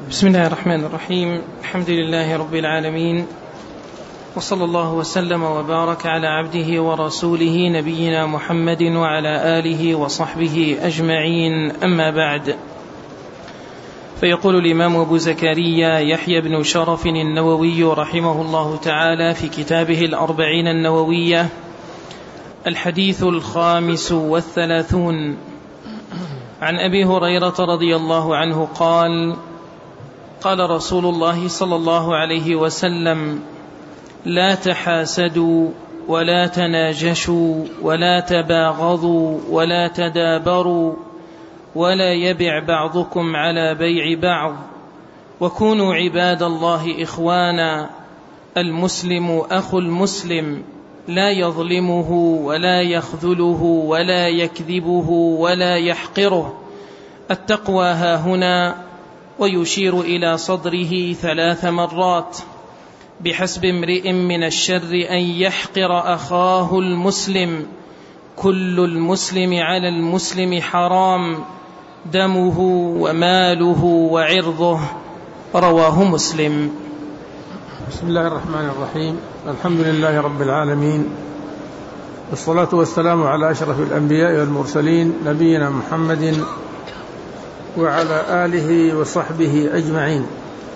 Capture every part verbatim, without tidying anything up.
بسم الله الرحمن الرحيم. الحمد لله رب العالمين، وصلى الله وسلم وبارك على عبده ورسوله نبينا محمد وعلى آله وصحبه أجمعين، أما بعد. فيقول الإمام أبو زكريا يحيى بن شرف النووي رحمه الله تعالى في كتابه الأربعين النووية: الحديث الخامس والثلاثون، عن أبي هريرة رضي الله عنه قال: قال رسول الله صلى الله عليه وسلم: لا تحاسدوا ولا تناجشوا ولا تباغضوا ولا تدابروا ولا يبع بعضكم على بيع بعض، وكونوا عباد الله إخوانا، المسلم أخو المسلم، لا يظلمه ولا يخذله ولا يكذبه ولا يحقره، التقوى هاهنا، ويشير إلى صدره ثلاث مرات: بحسب امرئ من الشر أن يحقر أخاه المسلم، كل المسلم على المسلم حرام، دمه وماله وعرضه، رواه مسلم. بسم الله الرحمن الرحيم. الحمد لله رب العالمين، والصلاة والسلام على أشرف الأنبياء والمرسلين، نبينا محمد وعلى آله وصحبه أجمعين.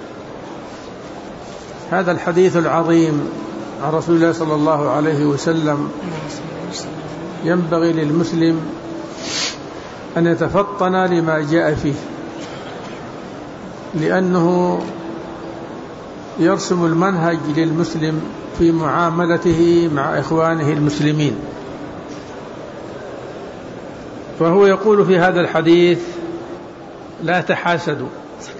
هذا الحديث العظيم عن رسول الله صلى الله عليه وسلم ينبغي للمسلم أن يتفطن لما جاء فيه، لأنه يرسم المنهج للمسلم في معاملته مع إخوانه المسلمين. فهو يقول في هذا الحديث: لا تحاسدوا.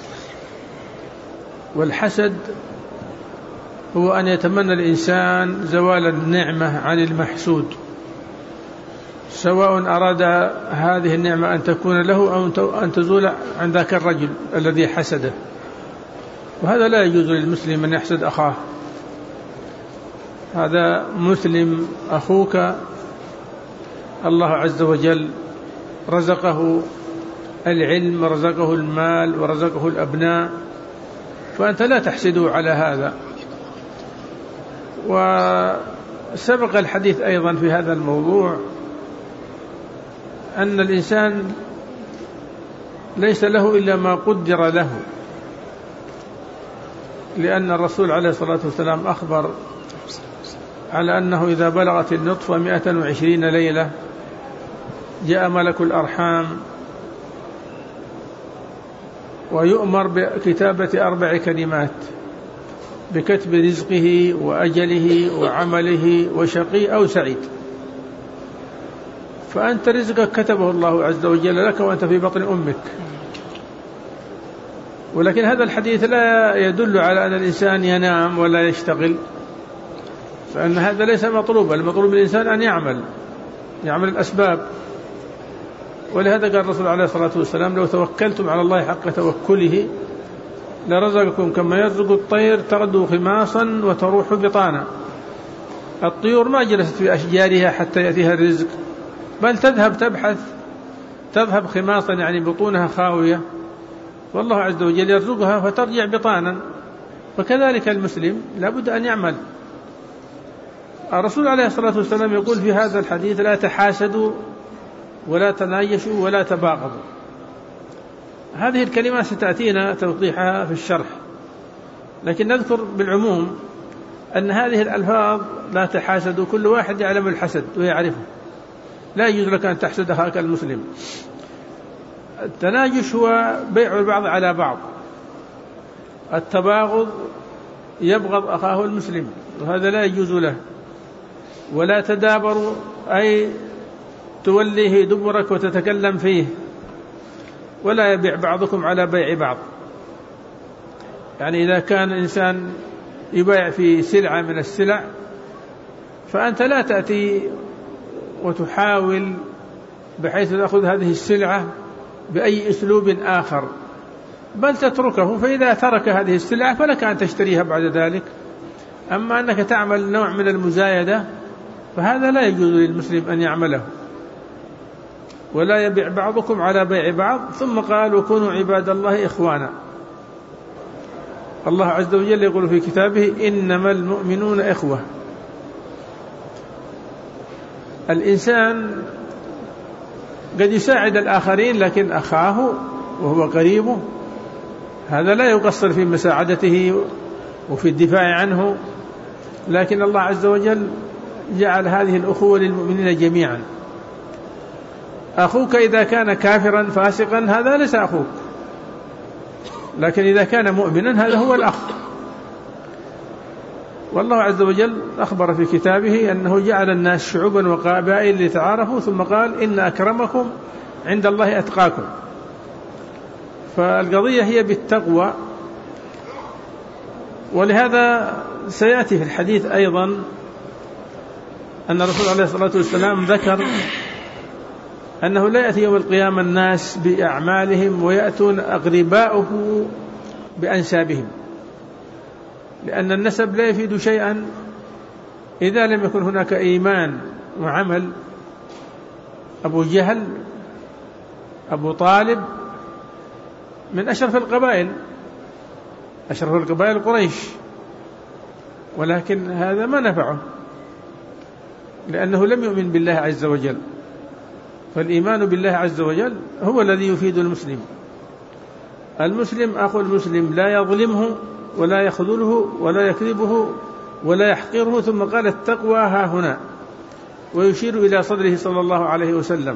والحسد هو أن يتمنى الإنسان زوال النعمة عن المحسود، سواء أراد هذه النعمة أن تكون له أو أن تزول عن ذاك الرجل الذي حسده. وهذا لا يجوز للمسلم أن يحسد أخاه. هذا مسلم أخوك، الله عز وجل رزقه العلم ورزقه المال ورزقه الأبناء، فأنت لا تحسده على هذا. وسبق الحديث أيضا في هذا الموضوع أن الإنسان ليس له إلا ما قدر له، لأن الرسول عليه الصلاة والسلام أخبر على أنه إذا بلغت النطفة مئة وعشرين ليلة جاء ملك الأرحام ويؤمر بكتابة أربع كلمات: بكتب رزقه وأجله وعمله وشقي أو سعيد. فأنت رزقك كتبه الله عز وجل لك وأنت في بطن أمك. ولكن هذا الحديث لا يدل على أن الإنسان ينام ولا يشتغل، فأن هذا ليس مطلوبا. المطلوب الإنسان أن يعمل يعمل الأسباب. ولهذا قال الرسول عليه الصلاة والسلام: لو توكلتم على الله حق توكله لرزقكم كما يرزق الطير تغدو خماصا وتروح بطانا. الطيور ما جلست في أشجارها حتى يأتيها الرزق، بل تذهب تبحث، تذهب خماصا يعني بطونها خاوية، والله عز وجل يرزقها فترجع بطانا. وكذلك المسلم لابد أن يعمل. الرسول عليه الصلاة والسلام يقول في هذا الحديث: لا تحاسدوا ولا تناجشوا ولا تباغضوا. هذه الكلمات ستأتينا توضيحها في الشرح، لكن نذكر بالعموم أن هذه الألفاظ لا تحاسدوا كل واحد يعلم الحسد ويعرفه، لا يجوز لك أن تحسد أخاك المسلم. التناجش هو بيع البعض على بعض، التباغض يبغض أخاه المسلم، وهذا لا يجوز له. ولا تدابروا أي توليه دبرك وتتكلم فيه، ولا يبيع بعضكم على بيع بعض. يعني إذا كان إنسان يبيع في سلعة من السلع، فأنت لا تأتي وتحاول بحيث تأخذ هذه السلعة بأي أسلوب آخر، بل تتركه. فإذا ترك هذه السلعة فلك أن تشتريها بعد ذلك. أما أنك تعمل نوع من المزايدة فهذا لا يجوز للمسلم أن يعمله. ولا يبيع بعضكم على بيع بعض. ثم قال: وكونوا عباد الله إخوانا. الله عز وجل يقول في كتابه إنما المؤمنون إخوة. الإنسان قد يساعد الآخرين، لكن أخاه وهو قريبه هذا لا يقصر في مساعدته وفي الدفاع عنه، لكن الله عز وجل جعل هذه الأخوة للمؤمنين جميعا. أخوك إذا كان كافرا فاسقا هذا ليس أخوك، لكن إذا كان مؤمنا هذا هو الأخ. والله عز وجل أخبر في كتابه أنه جعل الناس شعوبا وقبائل لتعارفوا، ثم قال إن أكرمكم عند الله أتقاكم. فالقضية هي بالتقوى. ولهذا سيأتي في الحديث أيضا أن الرسول عليه الصلاة والسلام ذكر أنه لا يأتي يوم القيامة الناس بأعمالهم ويأتون أقرباؤه بأنسابهم، لأن النسب لا يفيد شيئا إذا لم يكن هناك إيمان وعمل. أبو جهل أبو طالب من أشرف القبائل، أشرف القبائل قريش، ولكن هذا ما نفعه لأنه لم يؤمن بالله عز وجل. فالإيمان بالله عز وجل هو الذي يفيد المسلم. المسلم أخو المسلم لا يظلمه ولا يخذله ولا يكذبه ولا يحقره. ثم قال التقوى ها هنا، ويشير إلى صدره صلى الله عليه وسلم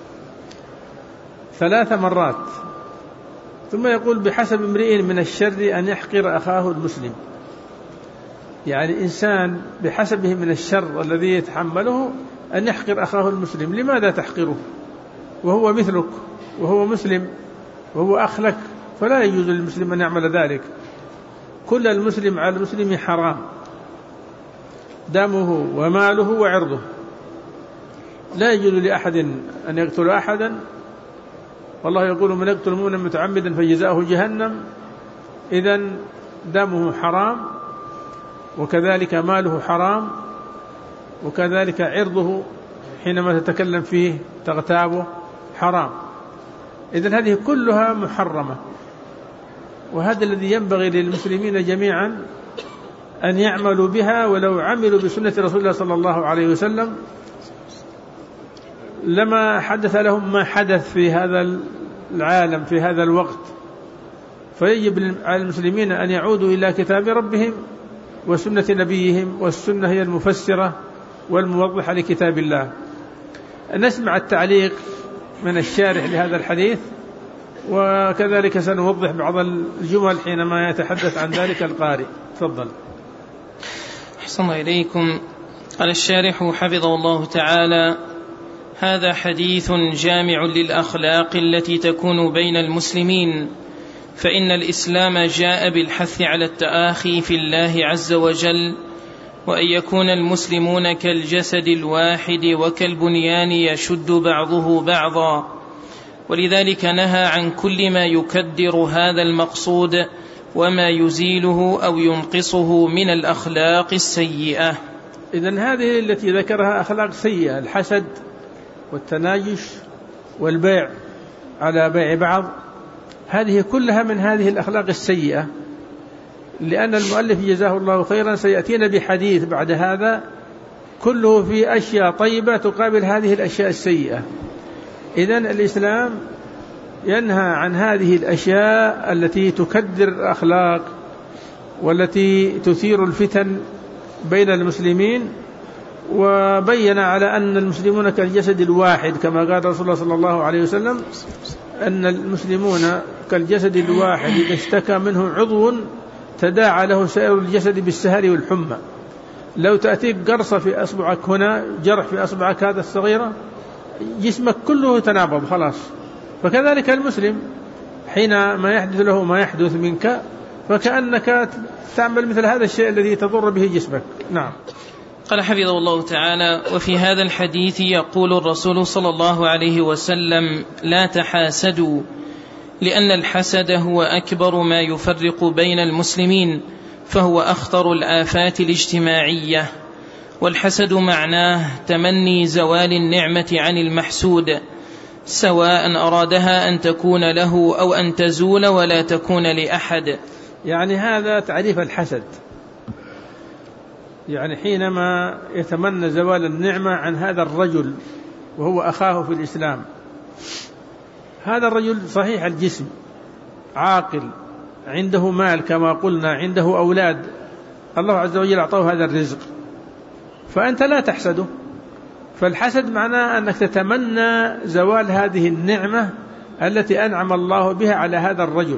ثلاث مرات، ثم يقول بحسب امرئ من الشر أن يحقر أخاه المسلم. يعني إنسان بحسبه من الشر الذي يتحمله أن يحقر أخاه المسلم. لماذا تحقره وهو مثلك وهو مسلم وهو أخ لك؟ فلا يجوز للمسلم أن يعمل ذلك. كل المسلم على المسلم حرام، دمه وماله وعرضه. لا يجوز لأحد أن يقتل أحدا، والله يقول من يقتل مؤمنا متعمدا فجزاؤه جهنم. إذن دمه حرام، وكذلك ماله حرام، وكذلك عرضه حينما تتكلم فيه تغتابه حرام. إذن هذه كلها محرمة، وهذا الذي ينبغي للمسلمين جميعا أن يعملوا بها. ولو عملوا بسنة رسول الله صلى الله عليه وسلم لما حدث لهم ما حدث في هذا العالم في هذا الوقت. فيجب على المسلمين أن يعودوا إلى كتاب ربهم وسنة نبيهم، والسنة هي المفسرة والموضحة لكتاب الله. نسمع التعليق من الشارح لهذا الحديث، وكذلك سنوضح بعض الجمل حينما يتحدث عن ذلك القارئ. تفضل. أحسن إليكم. قال الشارح حفظه الله تعالى: هذا حديث جامع للأخلاق التي تكون بين المسلمين، فإن الإسلام جاء بالحث على التآخي في الله عز وجل، وأن يكون المسلمون كالجسد الواحد وكالبنيان يشد بعضه بعضا، ولذلك نهى عن كل ما يكدر هذا المقصود وما يزيله أو ينقصه من الأخلاق السيئة. إذن هذه التي ذكرها أخلاق سيئة: الحسد والتناجش والبيع على بيع بعض، هذه كلها من هذه الأخلاق السيئة. لأن المؤلف جزاه الله خيرا سيأتينا بحديث بعد هذا كله في أشياء طيبة تقابل هذه الأشياء السيئة. إذن الإسلام ينهى عن هذه الأشياء التي تكدر الأخلاق والتي تثير الفتن بين المسلمين، وبين على أن المسلمون كالجسد الواحد، كما قال رسول الله صلى الله عليه وسلم أن المسلمون كالجسد الواحد إذا اشتكى منه عضو تداعى له سائر الجسد بالسهر والحمى. لو تأتيك قرصة في أصبعك هنا، جرح في أصبعك هذا الصغيرة، جسمك كله تنابض خلاص. فكذلك المسلم حينما يحدث له ما يحدث منك فكأنك تعمل مثل هذا الشيء الذي تضر به جسمك. نعم. قال حفظه الله تعالى: وفي هذا الحديث يقول الرسول صلى الله عليه وسلم: لا تحاسدوا، لأن الحسد هو أكبر ما يفرق بين المسلمين، فهو أخطر الآفات الاجتماعية. والحسد معناه تمني زوال النعمة عن المحسود، سواء أرادها أن تكون له أو أن تزول ولا تكون لأحد، يعني هذا تعريف الحسد، يعني حينما يتمنى زوال النعمة عن هذا الرجل وهو أخاه في الإسلام. هذا الرجل صحيح الجسم، عاقل، عنده مال كما قلنا، عنده أولاد، الله عز وجل أعطاه هذا الرزق، فأنت لا تحسده. فالحسد معناه أنك تتمنى زوال هذه النعمة التي أنعم الله بها على هذا الرجل،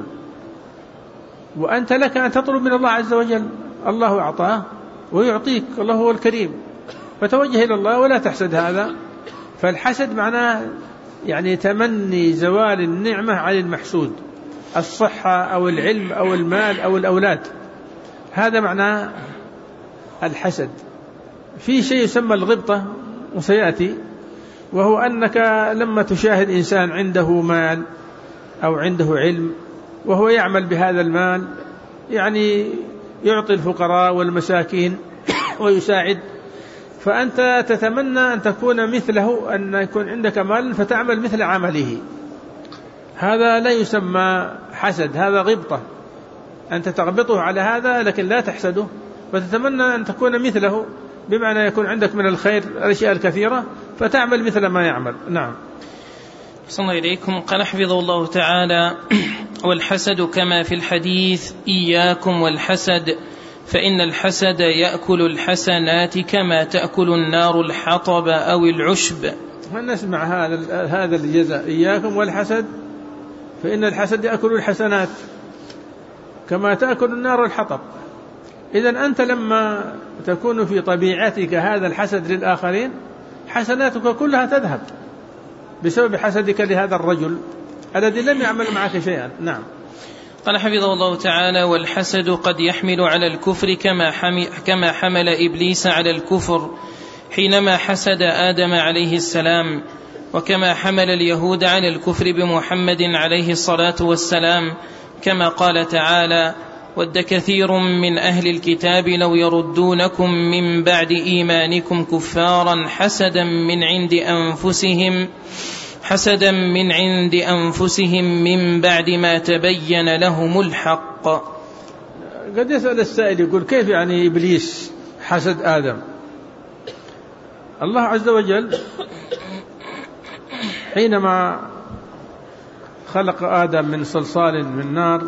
وأنت لك أن تطلب من الله عز وجل، الله أعطاه ويعطيك، الله هو الكريم، فتوجه إلى الله ولا تحسد هذا. فالحسد معناه يعني تمني زوال النعمة عن المحسود، الصحة أو العلم أو المال أو الأولاد، هذا معناه الحسد. في شيء يسمى الغبطة وسيأتي، وهو أنك لما تشاهد إنسان عنده مال أو عنده علم وهو يعمل بهذا المال، يعني يعطي الفقراء والمساكين ويساعد، فأنت تتمنى أن تكون مثله، أن يكون عندك مال فتعمل مثل عمله. هذا لا يسمى حسد، هذا غبطة، أنت تغبطه على هذا لكن لا تحسده، فتتمنى أن تكون مثله، بمعنى يكون عندك من الخير الأشياء الكثيرة فتعمل مثل ما يعمل. نعم. صلى الله إليكم. قال حفظه الله تعالى: والحسد كما في الحديث إياكم والحسد فإن الحسد يأكل الحسنات كما تأكل النار الحطب أو العشب. نسمع هذا هذا الجزاء: إياكم والحسد فإن الحسد يأكل الحسنات كما تأكل النار الحطب. إذن أنت لما تكون في طبيعتك هذا الحسد للآخرين، حسناتك كلها تذهب بسبب حسدك لهذا الرجل الذي لم يعمل معك شيئا. نعم. قال حفظه الله تعالى: والحسد قد يحمل على الكفر كما كما حمل إبليس على الكفر حينما حسد آدم عليه السلام، وكما حمل اليهود على الكفر بمحمد عليه الصلاة والسلام، كما قال تعالى: ود كثير من أهل الكتاب لو يردونكم من بعد إيمانكم كفارا حسدا من عند أنفسهم حسدا من عند أنفسهم من بعد ما تبين لهم الحق. قد يسأل السائل يقول: كيف يعني إبليس حسد آدم؟ الله عز وجل حينما خلق آدم من صلصال من نار،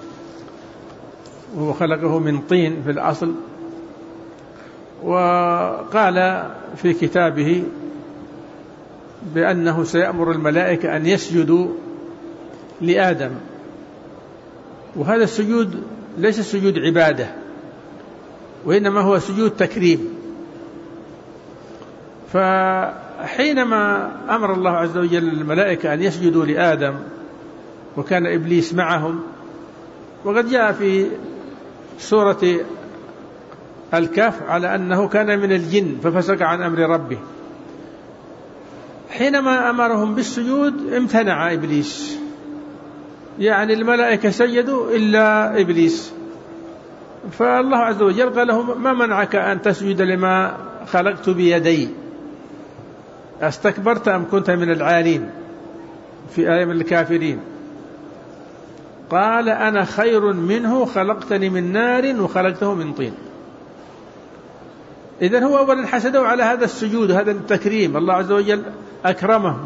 وهو خلقه من طين في الأصل، وقال في كتابه بأنه سيأمر الملائكة أن يسجدوا لآدم، وهذا السجود ليس سجود عبادة، وإنما هو سجود تكريم. فحينما أمر الله عز وجل الملائكة أن يسجدوا لآدم وكان إبليس معهم، وقد جاء في سورة الكهف على أنه كان من الجن ففسق عن أمر ربه، حينما أمرهم بالسجود امتنع إبليس، يعني الملائكة سجدوا إلا إبليس، فالله عز وجل قال لهم: ما منعك أن تسجد لما خلقت بيدي؟ استكبرت أم كنت من العالين؟ في آية من الكافرين. قال: أنا خير منه خلقتني من نار وخلقته من طين. إذن هو أولا حسدوا على هذا السجود، هذا التكريم، الله عز وجل أكرمه،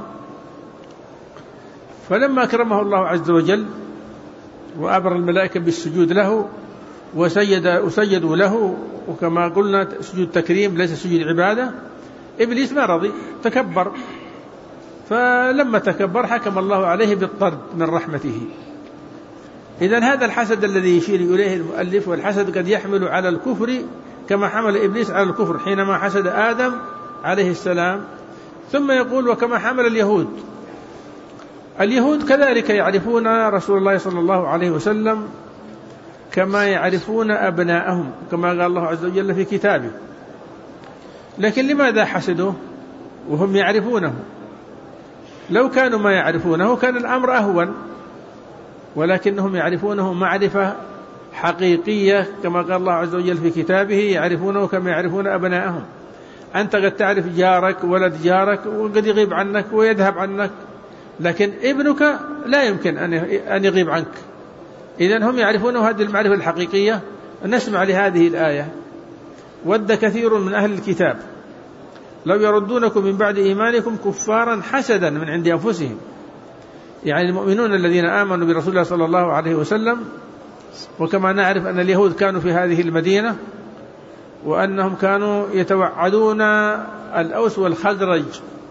فلما أكرمه الله عز وجل وأمر الملائكة بالسجود له وسجد وسجدوا له، وكما قلنا سجود تكريم ليس سجود عبادة، إبليس ما رضي، تكبر، فلما تكبر حكم الله عليه بالطرد من رحمته. إذن هذا الحسد الذي يشير إليه المؤلف: والحسد قد يحمل على الكفر كما حمل إبليس على الكفر حينما حسد آدم عليه السلام. ثم يقول: وكما حمل اليهود. اليهود كذلك يعرفون رسول الله صلى الله عليه وسلم كما يعرفون أبناءهم، كما قال الله عز وجل في كتابه، لكن لماذا حسدوه وهم يعرفونه؟ لو كانوا ما يعرفونه كان الأمر أهون، ولكنهم يعرفونه معرفة حقيقية، كما قال الله عز وجل في كتابه: يعرفونه كما يعرفون أبناءهم. أنت قد تعرف جارك ولد جارك وقد يغيب عنك ويذهب عنك، لكن ابنك لا يمكن أن يغيب عنك، إذن هم يعرفونه هذه المعرفة الحقيقية. نسمع لهذه الآية: ود كثير من أهل الكتاب لو يردونكم من بعد إيمانكم كفارا حسدا من عند أنفسهم، يعني المؤمنون الذين آمنوا برسول الله صلى الله عليه وسلم. وكما نعرف أن اليهود كانوا في هذه المدينة، وأنهم كانوا يتوعدون الأوس والخزرج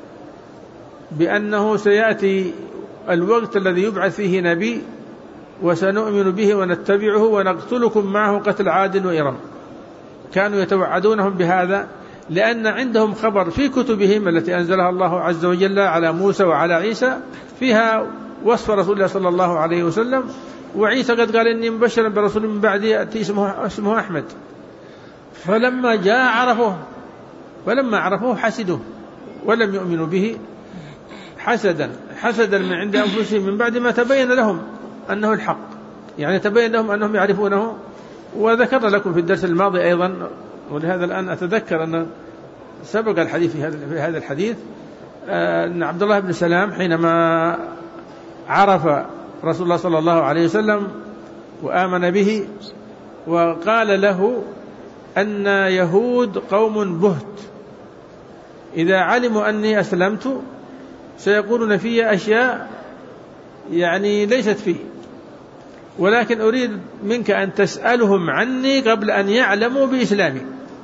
بأنه سيأتي الوقت الذي يبعث فيه نبي وسنؤمن به ونتبعه ونقتلكم معه قتل عاد وإرم. كانوا يتوعدونهم بهذا لأن عندهم خبر في كتبهم التي أنزلها الله عز وجل على موسى وعلى عيسى فيها وصف رسول الله صلى الله عليه وسلم. وعيسى قد قال إني مبشرا برسول من بعدي يأتي اسمه, اسمه أحمد. فلما جاء عرفوه فلما عرفوه حسدوه ولم يؤمنوا به حسدا حسدا من عند أنفسهم من بعد ما تبين لهم أنه الحق، يعني تبين لهم أنهم يعرفونه. وذكر لكم في الدرس الماضي أيضا، ولهذا الآن أتذكر أن سبق الحديث في هذا في هذا الحديث أن عبد الله بن سلام حينما عرف رسول الله صلى الله عليه وسلم وآمن به وقال له أن يهود قوم بهت، إذا علموا أني أسلمت سيقولون في أشياء يعني ليست فيه، ولكن أريد منك أن تسألهم عني قبل أن يعلموا بإسلامي.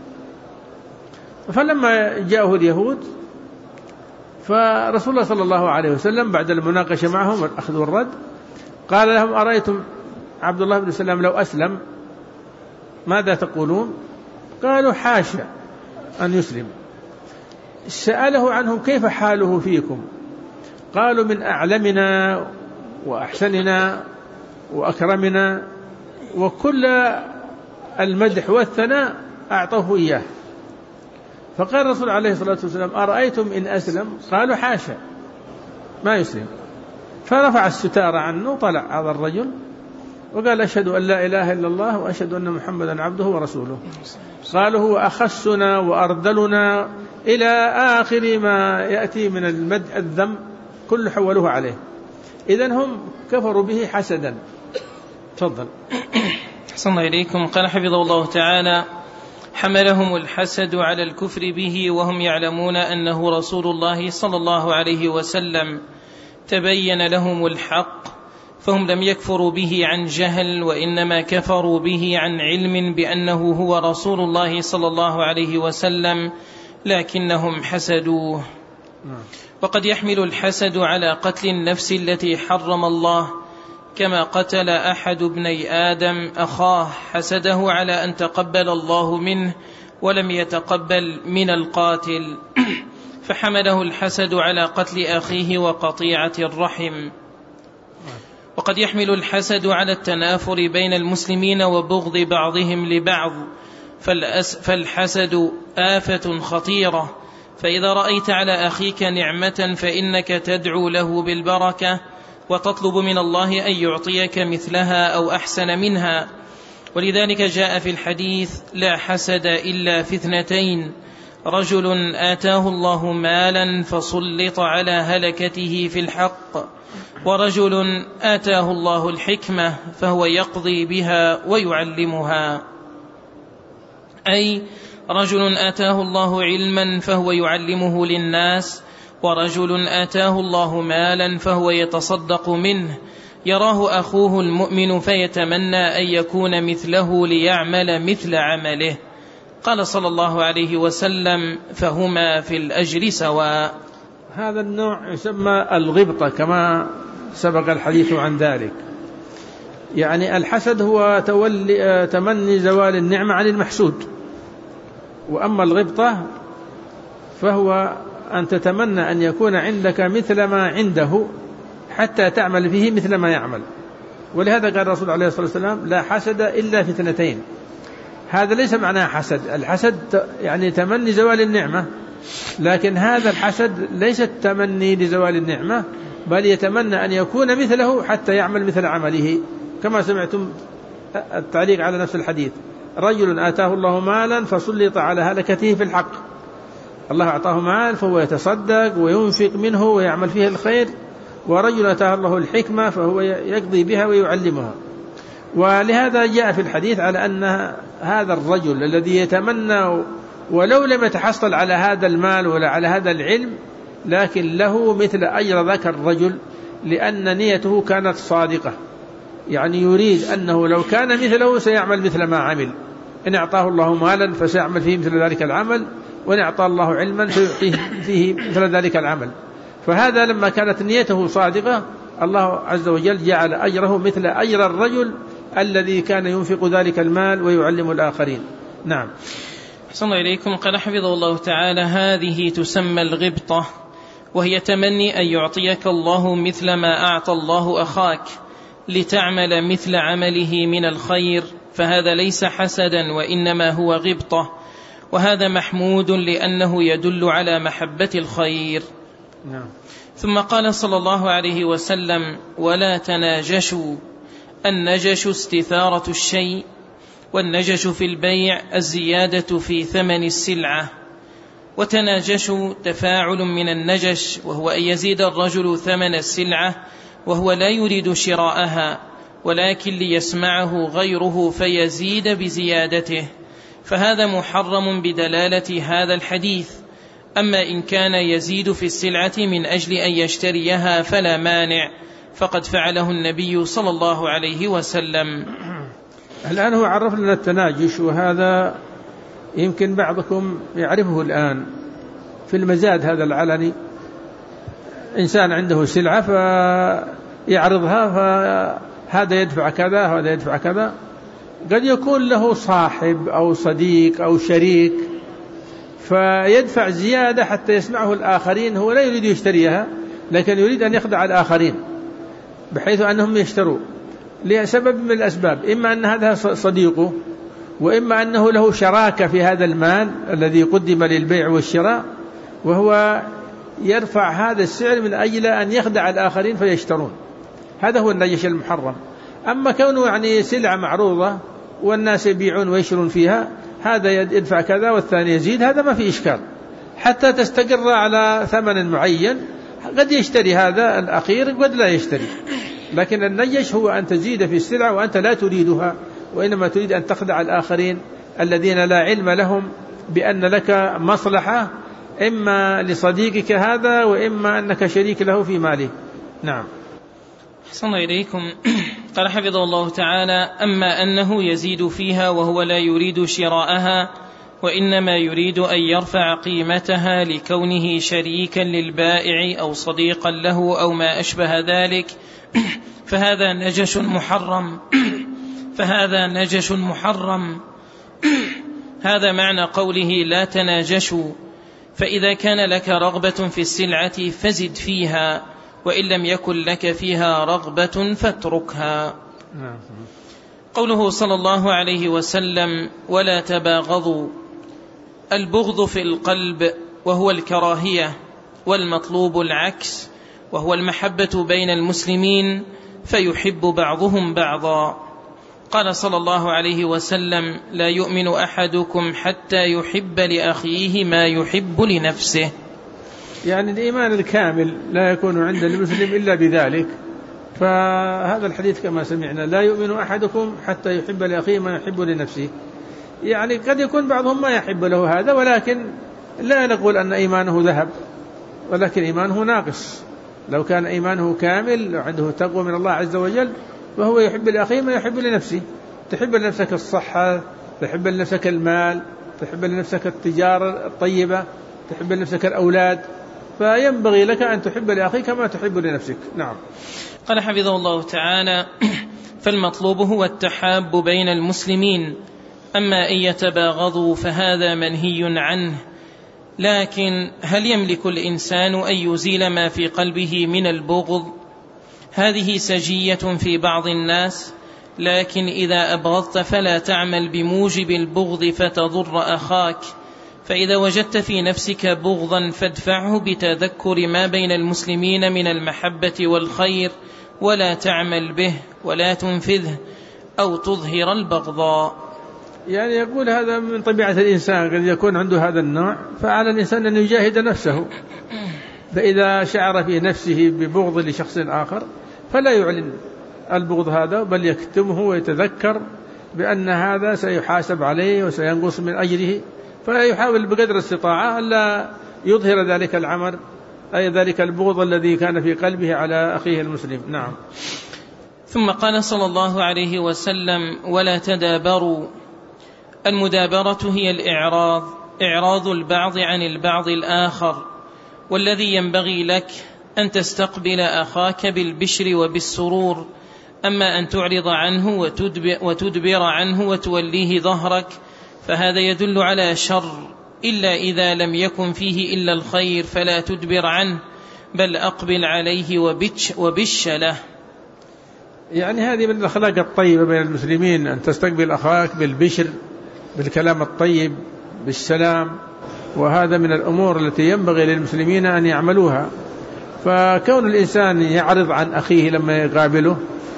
فلما جاءه اليهود فرسول الله صلى الله عليه وسلم بعد المناقشة معهم والأخذ والرد قال لهم: أرأيتم عبد الله بن سلام لو أسلم ماذا تقولون؟ قالوا: حاشا أن يسلم. سأله عنهم: كيف حاله فيكم؟ قالوا: من أعلمنا وأحسننا وأكرمنا، وكل المدح والثناء أعطوه إياه. فقال الرسول عليه الصلاة والسلام: أرأيتم إن أسلم؟ قالوا: حاشا ما يسلم. فرفع الستار عنه، طلع هذا الرجل وقال: أشهد أن لا إله إلا الله وأشهد أن محمدا عبده ورسوله. قالوا: هو أخسنا وأرذلنا إلى آخر ما يأتي من المدح الذم كل حولوه عليه. إذن هم كفروا به حسدا. تفضل. أحسن الله إليكم. قال حفظه الله تعالى: حملهم الحسد على الكفر به وهم يعلمون أنه رسول الله صلى الله عليه وسلم، تبين لهم الحق، فهم لم يكفروا به عن جهل، وإنما كفروا به عن علم بأنه هو رسول الله صلى الله عليه وسلم، لكنهم حسدوه. وقد يحمل الحسد على قتل النفس التي حرم الله، كما قتل أحد ابني آدم أخاه حسده على أن تقبل الله منه ولم يتقبل من القاتل فحمله الحسد على قتل أخيه وقطيعة الرحم. وقد يحمل الحسد على التنافر بين المسلمين وبغض بعضهم لبعض، فالحسد آفة خطيرة. فإذا رأيت على أخيك نعمة فإنك تدعو له بالبركة وتطلب من الله أن يعطيك مثلها أو أحسن منها. ولذلك جاء في الحديث: لا حسد إلا في اثنتين: رجل آتاه الله مالا فسلط على هلكته في الحق، ورجل آتاه الله الحكمة فهو يقضي بها ويعلمها. أي رجل آتاه الله علما فهو يعلمه للناس، ورجل آتاه الله مالا فهو يتصدق منه، يراه أخوه المؤمن فيتمنى أن يكون مثله ليعمل مثل عمله. قال صلى الله عليه وسلم: فهما في الأجر سواء. هذا النوع يسمى الغبطة كما سبق الحديث عن ذلك. يعني الحسد هو تولي تمني زوال النعمة عن المحسود، وأما الغبطة فهو أن تتمنى أن يكون عندك مثل ما عنده حتى تعمل فيه مثل ما يعمل. ولهذا قال الرسول عليه الصلاة والسلام: لا حسد إلا في اثنتين. هذا ليس معناه حسد، الحسد يعني تمني زوال النعمة، لكن هذا الحسد ليس التمني لزوال النعمة، بل يتمنى أن يكون مثله حتى يعمل مثل عمله، كما سمعتم التعليق على نفس الحديث: رجل آتاه الله مالا فسلط على هلكته في الحق. الله أعطاه مال فهو يتصدق وينفق منه ويعمل فيه الخير، ورجل آتاه الله الحكمة فهو يقضي بها ويعلمها. ولهذا جاء في الحديث على أن هذا الرجل الذي يتمنى ولو لم يتحصل على هذا المال ولا على هذا العلم لكن له مثل أجر ذاك الرجل، لأن نيته كانت صادقة، يعني يريد أنه لو كان مثله سيعمل مثل ما عمل، إن أعطاه الله مالا فسيعمل فيه مثل ذلك العمل، وإن أعطاه الله علما سيعطيه فيه مثل ذلك العمل. فهذا لما كانت نيته صادقة الله عز وجل جعل أجره مثل أجر الرجل الذي كان ينفق ذلك المال ويعلم الآخرين. نعم. أحسن الله إليكم. قال حفظه الله تعالى: هذه تسمى الغبطة، وهي تمني أن يعطيك الله مثل ما أعطى الله أخاك لتعمل مثل عمله من الخير، فهذا ليس حسدا وإنما هو غبطة، وهذا محمود لأنه يدل على محبة الخير. نعم. ثم قال صلى الله عليه وسلم: ولا تناجشوا. النجش استثارة الشيء، والنجش في البيع الزيادة في ثمن السلعة. وتناجشوا تفاعل من النجش، وهو أن يزيد الرجل ثمن السلعة وهو لا يريد شراءها، ولكن ليسمعه غيره فيزيد بزيادته، فهذا محرم بدلالة هذا الحديث. أما إن كان يزيد في السلعة من أجل أن يشتريها فلا مانع، فقد فعله النبي صلى الله عليه وسلم. الآن هو عرف لنا التناجش، وهذا يمكن بعضكم يعرفه الآن في المزاد هذا العلني. إنسان عنده سلعة فيعرضها، فهذا يدفع كذا وهذا يدفع كذا. قد يكون له صاحب أو صديق أو شريك فيدفع زيادة حتى يسمعه الآخرين، هو لا يريد يشتريها لكن يريد أن يخدع الآخرين بحيث أنهم يشتروا لسبب من الأسباب، إما أن هذا صديقه، وإما أنه له شراكة في هذا المال الذي قدم للبيع والشراء، وهو يرفع هذا السعر من أجل أن يخدع الآخرين فيشترون. هذا هو النجش المحرم. أما كونه يعني سلعة معروضة والناس يبيعون ويشترون فيها، هذا يدفع كذا والثاني يزيد، هذا ما في إشكال حتى تستقر على ثمن معين. قد يشتري هذا الأخير قد لا يشتري، لكن النجش هو أن تزيد في السلعة وأنت لا تريدها، وإنما تريد أن تخدع الآخرين الذين لا علم لهم بأن لك مصلحة، إما لصديقك هذا وإما أنك شريك له في ماله. نعم. أحسن الله إليكم. قال حفظه الله تعالى: أما أنه يزيد فيها وهو لا يريد شراءها، وإنما يريد أن يرفع قيمتها لكونه شريكا للبائع أو صديقا له أو ما أشبه ذلك، فهذا نجش محرم فهذا نجش محرم هذا معنى قوله لا تناجشوا. فإذا كان لك رغبة في السلعة فزد فيها، وإن لم يكن لك فيها رغبة فاتركها. قوله صلى الله عليه وسلم: ولا تباغضوا. البغض في القلب وهو الكراهية، والمطلوب العكس وهو المحبة بين المسلمين، فيحب بعضهم بعضا. قال صلى الله عليه وسلم: لا يؤمن أحدكم حتى يحب لأخيه ما يحب لنفسه. يعني الإيمان الكامل لا يكون عند المسلم إلا بذلك. فهذا الحديث كما سمعنا: لا يؤمن أحدكم حتى يحب لأخيه ما يحب لنفسه. يعني قد يكون بعضهم ما يحب له هذا، ولكن لا نقول أن إيمانه ذهب، ولكن إيمانه ناقص. لو كان إيمانه كامل وعنده تقوى من الله عز وجل وهو يحب لأخيه ما يحب لنفسه. تحب لنفسك الصحة، تحب لنفسك المال، تحب لنفسك التجارة الطيبة، تحب لنفسك الأولاد، فينبغي لك أن تحب لأخيك كما تحب لنفسك. نعم. قال حفظه الله تعالى: فالمطلوب هو التحاب بين المسلمين، أما إن يتباغضوا فهذا منهي عنه. لكن هل يملك الإنسان أن يزيل ما في قلبه من البغض؟ هذه سجية في بعض الناس، لكن إذا أبغضت فلا تعمل بموجب البغض فتضر أخاك. فإذا وجدت في نفسك بغضا فادفعه بتذكر ما بين المسلمين من المحبة والخير، ولا تعمل به ولا تنفذه أو تظهر البغضاء. يعني يقول هذا من طبيعة الإنسان، قد يكون عنده هذا النوع، فعلى الإنسان أن يجاهد نفسه. فإذا شعر في نفسه ببغض لشخص آخر فلا يعلن البغض هذا، بل يكتمه ويتذكر بأن هذا سيحاسب عليه وسينقص من أجره، فيحاول بقدر الاستطاعة ألا يظهر ذلك العمل، أي ذلك البغض الذي كان في قلبه على أخيه المسلم. نعم. ثم قال صلى الله عليه وسلم: ولا تدابروا. المدابرة هي الإعراض، إعراض البعض عن البعض الآخر، والذي ينبغي لك أن تستقبل أخاك بالبشر وبالسرور، أما أن تعرض عنه وتدبر عنه وتوليه ظهرك فهذا يدل على شر، إلا إذا لم يكن فيه إلا الخير فلا تدبر عنه، بل أقبل عليه وبش, وبش له. يعني هذه من الأخلاق الطيبة بين المسلمين، أن تستقبل أخاك بالبشر، بالكلام الطيب، بالسلام، وهذا من الأمور التي ينبغي للمسلمين أن يعملوها. فكون الإنسان يعرض عن أخيه لما يقابله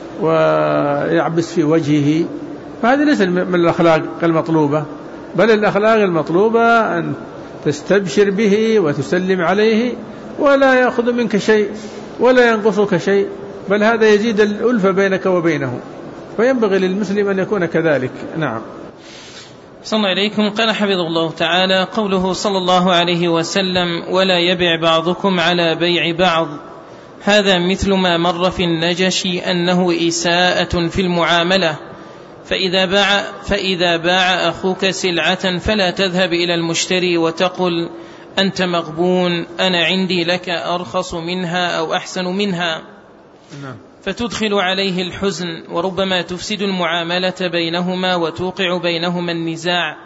ويعبس في وجهه، فهذا ليس من الأخلاق المطلوبة، بل الأخلاق المطلوبة أن تستبشر به وتسلم عليه ولا يأخذ منك شيء ولا ينقصك شيء، بل هذا يزيد الألفة بينك وبينه، فينبغي للمسلم أن يكون كذلك. نعم. صلى الله عليكم. قال حفظه الله تعالى: قوله صلى الله عليه وسلم: ولا يبع بعضكم على بيع بعض، هذا مثل ما مر في النجشي أنه إساءة في المعاملة، فإذا باع, فإذا باع أخوك سلعة فلا تذهب إلى المشتري وتقل: أنت مغبون، أنا عندي لك أرخص منها أو أحسن منها، فتدخل عليه الحزن، وربما تفسد المعاملة بينهما وتوقع بينهما النزاع،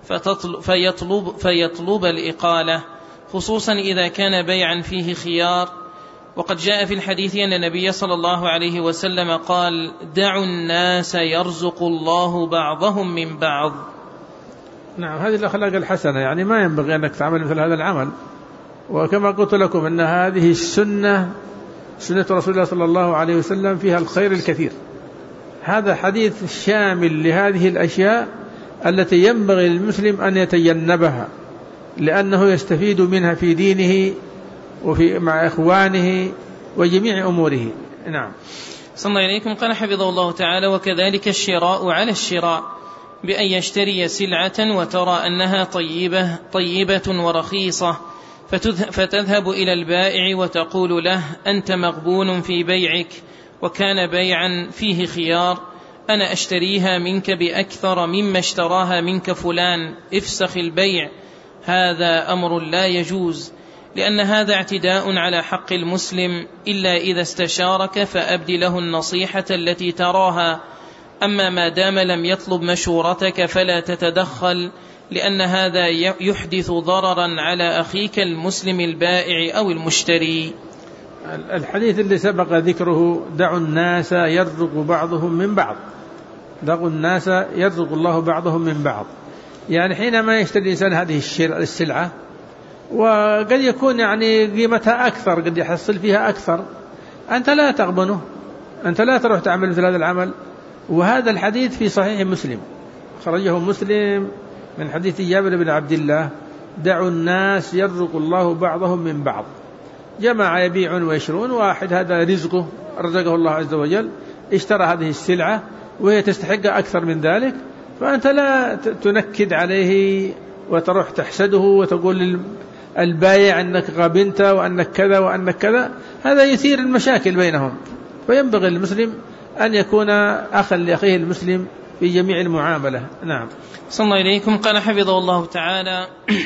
فيطلب, فيطلب الإقالة، خصوصا إذا كان بيعا فيه خيار. وقد جاء في الحديث أن النبي صلى الله عليه وسلم قال: دعوا الناس يرزق الله بعضهم من بعض. نعم، هذه الأخلاق الحسنة، يعني ما ينبغي أنك تعمل مثل هذا العمل. وكما قلت لكم أن هذه السنة سنة رسول الله صلى الله عليه وسلم فيها الخير الكثير. هذا حديث شامل لهذه الأشياء التي ينبغي للمسلم أن يتجنبها، لأنه يستفيد منها في دينه وفي مع إخوانه وجميع أموره. نعم. صلى الله عليكم. قال حفظه الله تعالى: وكذلك الشراء على الشراء، بأن يشتري سلعة وترى أنها طيبة, طيبة ورخيصة، فتذهب إلى البائع وتقول له: أنت مغبون في بيعك، وكان بيعا فيه خيار، أنا أشتريها منك بأكثر مما اشتراها منك فلان، افسخ البيع. هذا أمر لا يجوز، لأن هذا اعتداء على حق المسلم، إلا إذا استشارك فأبدي له النصيحة التي تراها، أما ما دام لم يطلب مشورتك فلا تتدخل، لأن هذا يحدث ضررا على أخيك المسلم البائع أو المشتري. الحديث اللي سبق ذكره: دعوا الناس يرزق بعضهم من بعض، دعوا الناس يرزق الله بعضهم من بعض، يعني حينما يشتري الإنسان هذه السلعة وقد يكون يعني قيمتها أكثر، قد يحصل فيها أكثر، أنت لا تغبنه، أنت لا تروح تعمل مثل هذا العمل. وهذا الحديث في صحيح مسلم، خرجه مسلم من حديث جابر بن عبد الله: دعوا الناس يرزق الله بعضهم من بعض. جماعة يبيعون ويشرون، واحد هذا رزقه رزقه الله عز وجل، اشترى هذه السلعة وهي تستحق أكثر من ذلك، فأنت لا تنكد عليه وتروح تحسده وتقول البايع أنك غبنت وأنك كذا وأنك كذا، هذا يثير المشاكل بينهم. فينبغي المسلم أن يكون أخا لأخيه المسلم في جميع المعاملة. نعم. صلى الله عليكم. قال حفظه الله تعالى: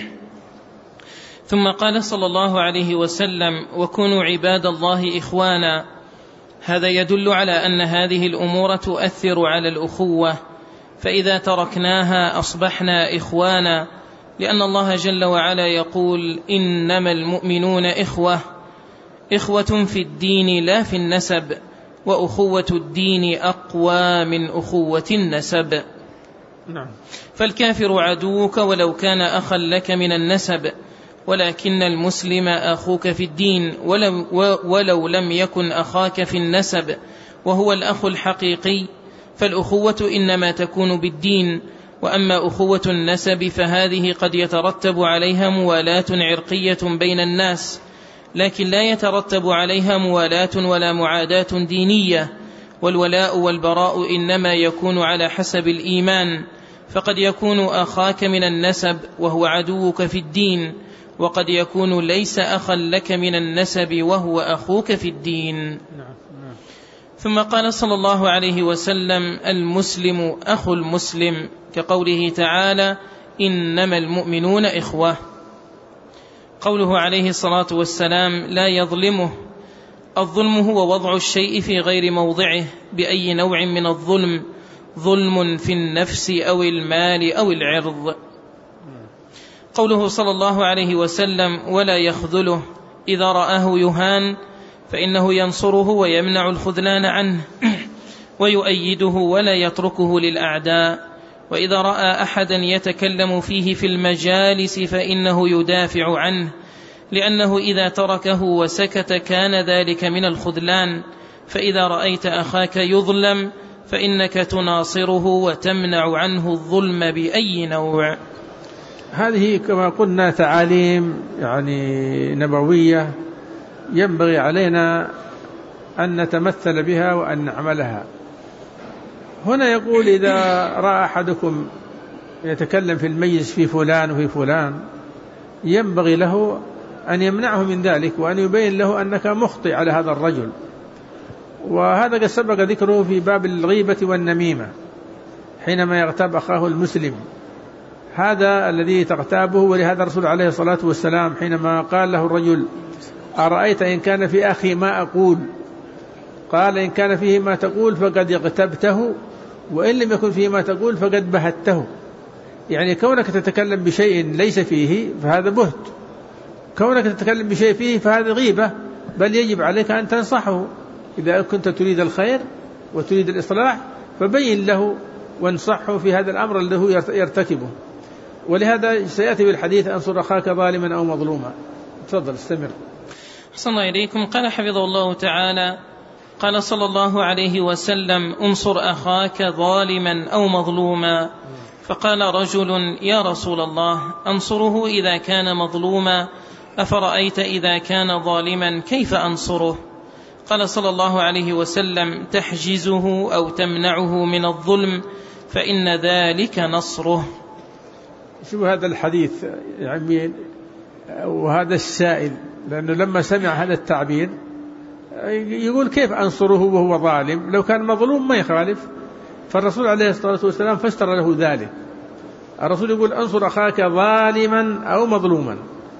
ثم قال صلى الله عليه وسلم: وكونوا عباد الله إخوانا. هذا يدل على أن هذه الأمور تؤثر على الأخوة، فإذا تركناها أصبحنا إخوانا، لأن الله جل وعلا يقول: إنما المؤمنون إخوة، إخوة في الدين لا في النسب، وأخوة الدين أقوى من أخوة النسب. نعم. فالكافر عدوك ولو كان أخا لك من النسب، ولكن المسلم أخوك في الدين ولو, ولو لم يكن أخاك في النسب، وهو الأخ الحقيقي. فالأخوة إنما تكون بالدين، وأما أخوة النسب فهذه قد يترتب عليها موالاة عرقية بين الناس، لكن لا يترتب عليها موالاة ولا معاداة دينية، والولاء والبراء إنما يكون على حسب الإيمان، فقد يكون أخاك من النسب وهو عدوك في الدين، وقد يكون ليس أخا لك من النسب وهو أخوك في الدين. ثم قال صلى الله عليه وسلم: المسلم أخو المسلم، كقوله تعالى: إنما المؤمنون إخوة. قوله عليه الصلاة والسلام: لا يظلمه. الظلم هو وضع الشيء في غير موضعه بأي نوع من الظلم، ظلم في النفس أو المال أو العرض. قوله صلى الله عليه وسلم: ولا يخذله، إذا رآه يهان فإنه ينصره ويمنع الخذلان عنه ويؤيده ولا يتركه للأعداء، وإذا رأى أحدا يتكلم فيه في المجالس فإنه يدافع عنه، لأنه إذا تركه وسكت كان ذلك من الخذلان. فإذا رأيت أخاك يظلم فإنك تناصره وتمنع عنه الظلم بأي نوع. هذه كما قلنا تعاليم يعني نبوية ينبغي علينا أن نتمثل بها وأن نعملها. هنا يقول: إذا رأى أحدكم يتكلم في المجلس في فلان وفي فلان، ينبغي له أن يمنعه من ذلك وأن يبين له أنك مخطئ على هذا الرجل. وهذا قد سبق ذكره في باب الغيبة والنميمة، حينما يغتاب أخاه المسلم، هذا الذي تغتابه. ولهذا الرسول عليه الصلاة والسلام حينما قال له الرجل: أرأيت إن كان في أخي ما أقول؟ قال: إن كان فيه ما تقول فقد اغتبته، وإن لم يكن فيه ما تقول فقد بهته. يعني كونك تتكلم بشيء ليس فيه فهذا بهت، كونك تتكلم بشيء فيه فهذا غيبة، بل يجب عليك أن تنصحه. إذا كنت تريد الخير وتريد الإصلاح فبين له وانصحه في هذا الأمر الذي يرتكبه. ولهذا سيأتي بالحديث: أنصر أخاك ظالما أو مظلوما. تفضل استمر. أحسن الله إليكم. قال حفظه الله تعالى: قال صلى الله عليه وسلم: انصر أخاك ظالما أو مظلوما. فقال رجل: يا رسول الله، أنصره إذا كان مظلوما، أفرأيت إذا كان ظالما كيف أنصره؟ قال صلى الله عليه وسلم: تحجزه أو تمنعه من الظلم، فإن ذلك نصره. شو هذا الحديث يعني وهذا السائل، لأنه لما سمع هذا التعبير يقول: كيف أنصره وهو ظالم؟ لو كان مظلوم ما يخالف. فالرسول عليه الصلاة والسلام فسر له ذلك. الرسول يقول: أنصر أخاك ظالما أو مظلوما.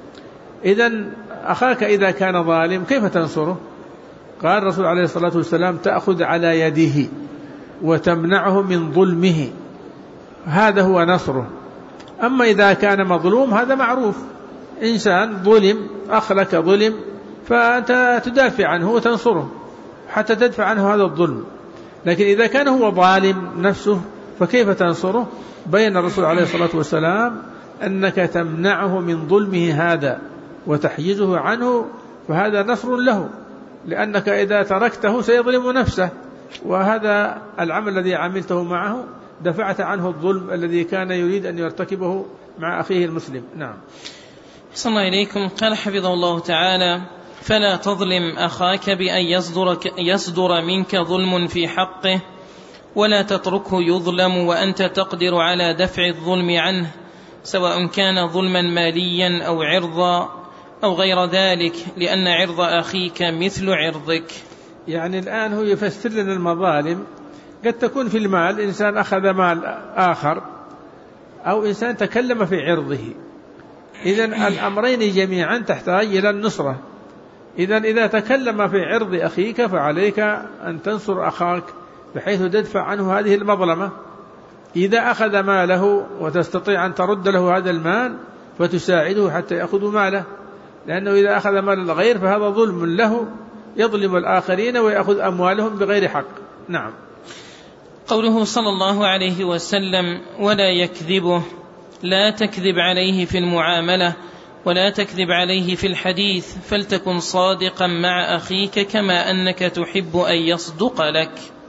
إذن أخاك إذا كان ظالم كيف تنصره؟ قال الرسول عليه الصلاة والسلام: تأخذ على يده وتمنعه من ظلمه، هذا هو نصره. أما إذا كان مظلوم هذا معروف، إنسان ظلم، أخ لك ظلم، فأنت تدافع عنه وتنصره حتى تدفع عنه هذا الظلم. لكن إذا كان هو ظالم نفسه فكيف تنصره؟ بين الرسول عليه الصلاة والسلام أنك تمنعه من ظلمه هذا وتحيزه عنه، فهذا نصر له، لأنك إذا تركته سيظلم نفسه، وهذا العمل الذي عملته معه دفعت عنه الظلم الذي كان يريد أن يرتكبه مع أخيه المسلم. نعم. صلى الله إليكم. قال حفظه الله تعالى: فلا تظلم أخاك بأن يصدر, يصدر منك ظلم في حقه، ولا تتركه يظلم وأنت تقدر على دفع الظلم عنه، سواء كان ظلما ماليا أو عرضا أو غير ذلك، لأن عرض أخيك مثل عرضك. يعني الآن هو يفسر لنا المظالم. قد تكون في المال، إنسان أخذ مال آخر، أو إنسان تكلم في عرضه. إذن الأمرين جميعا تحتاج إلى النصرة. إذن إذا تكلم في عرض أخيك فعليك أن تنصر أخاك بحيث تدفع عنه هذه المظلمة. إذا أخذ ماله وتستطيع أن ترد له هذا المال فتساعده حتى يأخذ ماله، لأنه إذا أخذ مال الغير فهذا ظلم له، يظلم الآخرين ويأخذ أموالهم بغير حق. نعم. قوله صلى الله عليه وسلم: ولا يكذبه، لا تكذب عليه في المعاملة ولا تكذب عليه في الحديث، فلتكن صادقا مع أخيك كما أنك تحب أن يصدق لك.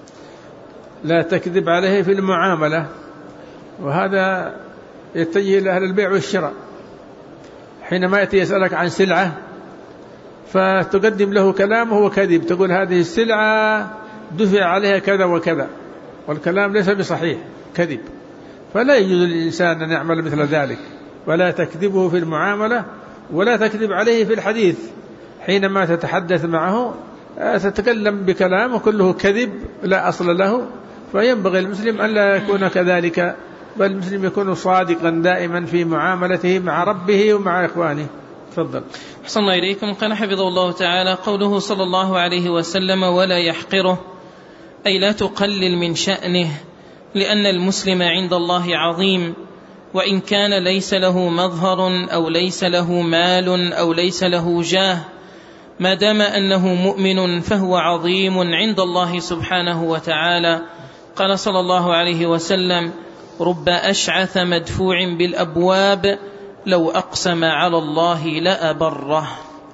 لا تكذب عليه في المعاملة، وهذا يتجه إلى أهل البيع والشراء. حينما يأتي يسألك عن سلعة فتقدم له كلام وهو كذب، تقول هذه السلعة دفع عليها كذا وكذا، والكلام ليس بصحيح، كذب، فلا يجوز للإنسان أن يعمل مثل ذلك، ولا تكذبه في المعاملة ولا تكذب عليه في الحديث. حينما تتحدث معه تتكلم بكلام كله كذب لا أصل له، فينبغي المسلم أن لا يكون كذلك، بل المسلم يكون صادقا دائما في معاملته مع ربه ومع إخوانه. تفضل. أحسن الله إليكم. قال حفظه الله تعالى: قوله صلى الله عليه وسلم: ولا يحقره، أي لا تقلل من شأنه، لأن المسلم عند الله عظيم، وإن كان ليس له مظهر أو ليس له مال أو ليس له جاه، ما دام أنه مؤمن فهو عظيم عند الله سبحانه وتعالى. قال صلى الله عليه وسلم: رب أشعث مدفوع بالأبواب لو أقسم على الله لأبره.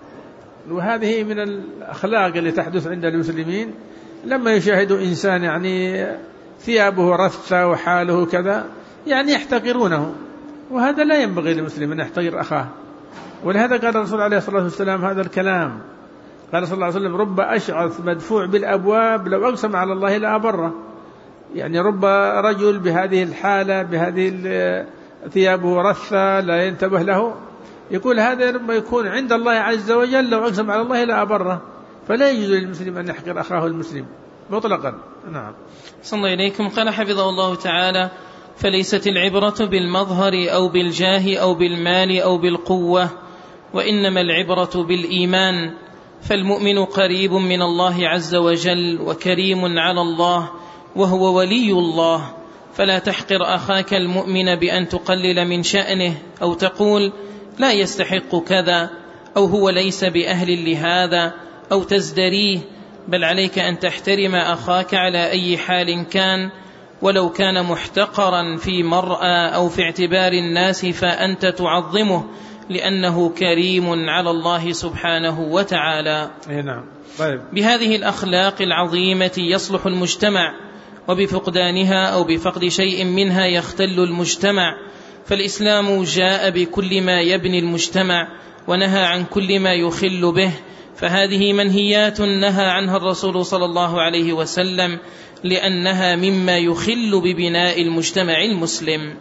وهذه من الأخلاق اللي تحدث عند المسلمين، لما يشاهدوا إنسان يعني ثيابه رثة وحاله كذا يعني يحتقرونه، وهذا لا ينبغي للمسلم أن يحتقر أخاه. ولهذا قال الرسول عليه الصلاة والسلام هذا الكلام، قال صلى الله عليه وسلم: رب أشعث مدفوع بالأبواب لو أقسم على الله لأبره. يعني رب رجل بهذه الحالة، بهذه ثيابه رثة لا ينتبه له، يقول هذا رب يكون عند الله عز وجل لو أقسم على الله لأبره. فلا يجوز للمسلم أن يحقر أخاه المسلم مطلقا. نعم. صلى الله إليكم. قال حفظه الله تعالى: فليست العبرة بالمظهر أو بالجاه أو بالمال أو بالقوة، وإنما العبرة بالإيمان. فالمؤمن قريب من الله عز وجل وكريم على الله وهو ولي الله، فلا تحقر أخاك المؤمن بأن تقلل من شأنه أو تقول لا يستحق كذا أو هو ليس بأهل لهذا أو تزدريه، بل عليك أن تحترم أخاك على أي حال كان، ولو كان محتقرا في مرأى أو في اعتبار الناس فأنت تعظمه، لأنه كريم على الله سبحانه وتعالى. نعم. طيب. بهذه الأخلاق العظيمة يصلح المجتمع، وبفقدانها أو بفقد شيء منها يختل المجتمع. فالإسلام جاء بكل ما يبني المجتمع ونهى عن كل ما يخل به، فهذه منهيات نهى عنها الرسول صلى الله عليه وسلم، لأنها مما يخل ببناء المجتمع المسلم.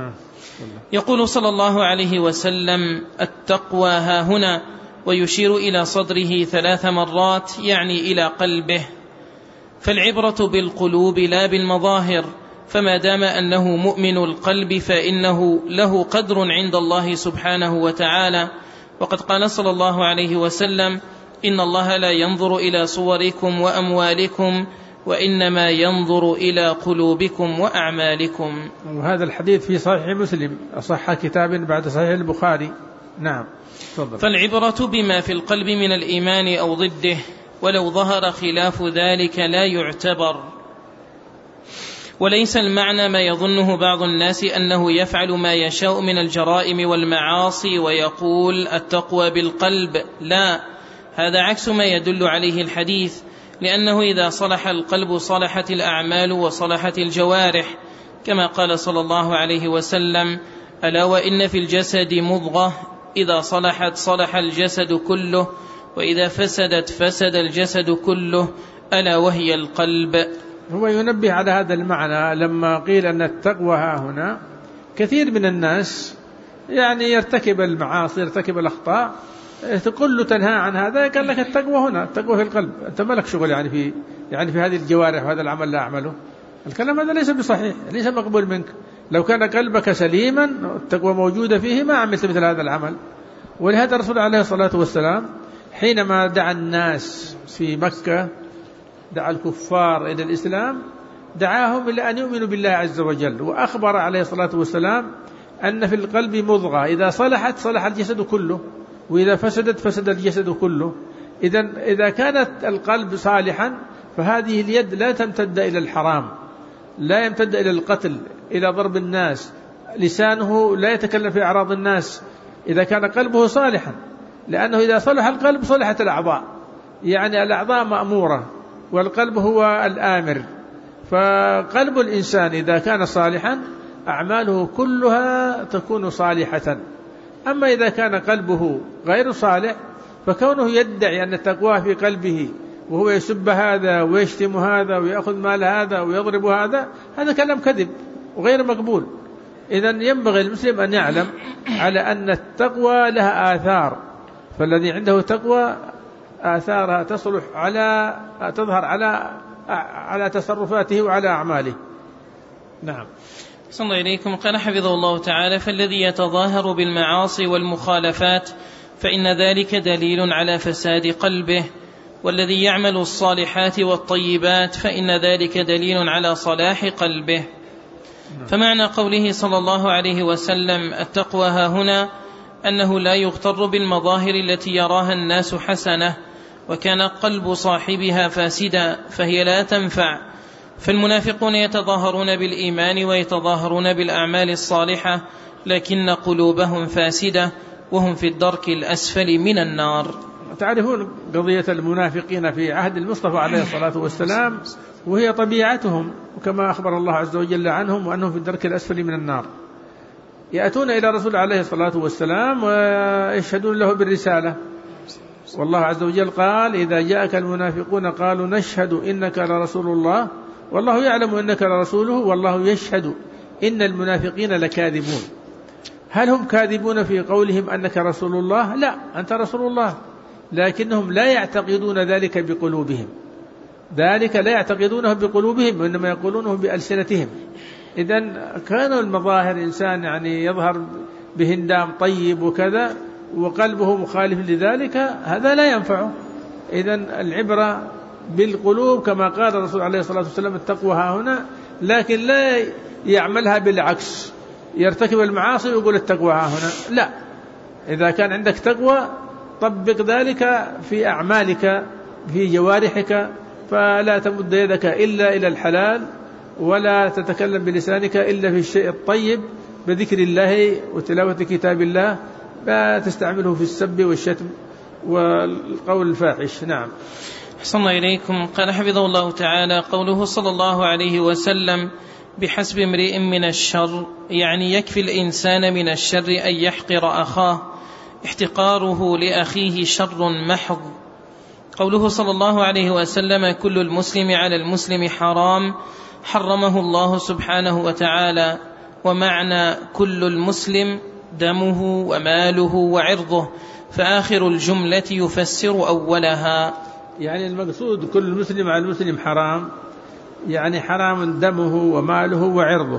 يقول صلى الله عليه وسلم: التقوى ها هنا، ويشير إلى صدره ثلاث مرات، يعني إلى قلبه. فالعبرة بالقلوب لا بالمظاهر، فما دام أنه مؤمن القلب فإنه له قدر عند الله سبحانه وتعالى. وقد قال صلى الله عليه وسلم: إن الله لا ينظر إلى صوركم وأموالكم، وإنما ينظر إلى قلوبكم وأعمالكم. وهذا الحديث في صحيح مسلم، أصح كتاب بعد صحيح البخاري. نعم. تفضل. فالعبرة بما في القلب من الإيمان أو ضده، ولو ظهر خلاف ذلك لا يعتبر. وليس المعنى ما يظنه بعض الناس أنه يفعل ما يشاء من الجرائم والمعاصي ويقول التقوى بالقلب، لا، هذا عكس ما يدل عليه الحديث، لأنه إذا صلح القلب صلحت الأعمال وصلحت الجوارح، كما قال صلى الله عليه وسلم: ألا وإن في الجسد مضغة إذا صلحت صلح الجسد كله، وإذا فسدت فسد الجسد كله، ألا وهي القلب. هو ينبه على هذا المعنى لما قيل أن التقوى ها هنا. كثير من الناس يعني يرتكب المعاصي، يرتكب الأخطاء، تقول له تنهى عن هذا، قال لك التقوى هنا، التقوى في القلب، أنت ما لك شغل يعني في يعني في هذه الجوارح وهذا العمل لا أعمله. الكلام هذا ليس بصحيح، ليس مقبول منك. لو كان قلبك سليما التقوى موجودة فيه ما عملت مثل هذا العمل. ولهذا الرسول عليه الصلاة والسلام حينما دعا الناس في مكة، دعا الكفار إلى الإسلام، دعاهم إلى أن يؤمنوا بالله عز وجل، وأخبر عليه الصلاة والسلام أن في القلب مضغة إذا صلحت صلح الجسد كله، وإذا فسدت فسد الجسد كله. إذا إذا كانت القلب صالحا فهذه اليد لا تمتد إلى الحرام، لا يمتد إلى القتل، إلى ضرب الناس، لسانه لا يتكلم في أعراض الناس إذا كان قلبه صالحا، لأنه إذا صلح القلب صلحت الأعضاء، يعني الأعضاء مأمورة والقلب هو الآمر. فقلب الإنسان إذا كان صالحا أعماله كلها تكون صالحة. أما إذا كان قلبه غير صالح فكونه يدعي أن التقوى في قلبه وهو يسب هذا ويشتم هذا ويأخذ مال هذا ويضرب هذا، هذا كلام كذب وغير مقبول. إذن ينبغي المسلم أن يعلم على أن التقوى لها آثار، فالذي عنده تقوى آثارها تصلح على تظهر على على تصرفاته وعلى أعماله. نعم. صلى الله إليكم. قال حفظه الله تعالى: فالذي يتظاهر بالمعاصي والمخالفات فإن ذلك دليل على فساد قلبه، والذي يعمل الصالحات والطيبات فإن ذلك دليل على صلاح قلبه. فمعنى قوله صلى الله عليه وسلم التقوى ها هنا أنه لا يغتر بالمظاهر التي يراها الناس حسنة وكان قلب صاحبها فاسدا فهي لا تنفع، فالمنافقون يتظاهرون بالإيمان ويتظاهرون بالأعمال الصالحة لكن قلوبهم فاسدة وهم في الدرك الأسفل من النار. تعرفون قضية المنافقين في عهد المصطفى عليه الصلاة والسلام، وهي طبيعتهم وكما أخبر الله عز وجل عنهم وأنهم في الدرك الأسفل من النار. يأتون إلى رسول عليه الصلاة والسلام ويشهدون له بالرسالة، والله عز وجل قال: إذا جاءك المنافقون قالوا نشهد إنك لرسول الله والله يعلم إنك لرسوله والله يشهد إن المنافقين لكاذبون. هل هم كاذبون في قولهم أنك رسول الله؟ لا، أنت رسول الله، لكنهم لا يعتقدون ذلك بقلوبهم، ذلك لا يعتقدونه بقلوبهم وإنما يقولونه بألسنتهم. إذن كانوا المظاهر إنسان يعني يظهر بهندام طيب وكذا وقلبه مخالف لذلك، هذا لا ينفعه. إذن العبرة بالقلوب كما قال الرسول عليه الصلاة والسلام: التقوى ها هنا، لكن لا يعملها بالعكس، يرتكب المعاصي ويقول التقوى ها هنا، لا. إذا كان عندك تقوى طبق ذلك في أعمالك في جوارحك، فلا تمد يدك إلا إلى الحلال ولا تتكلم بلسانك إلا في الشيء الطيب بذكر الله وتلاوة كتاب الله، لا تستعمله في السب والشتم والقول الفاحش. نعم. أحسن الله إليكم. قال حفظه الله تعالى: قوله صلى الله عليه وسلم بحسب امرئ من الشر، يعني يكفي الإنسان من الشر أن يحقر أخاه، احتقاره لأخيه شر محض. قوله صلى الله عليه وسلم كل المسلم على المسلم حرام، حرمه الله سبحانه وتعالى، ومعنى كل المسلم دمه وماله وعرضه، فآخر الجملة يفسر أولها. يعني المقصود كل المسلم على المسلم حرام، يعني حرام دمه وماله وعرضه.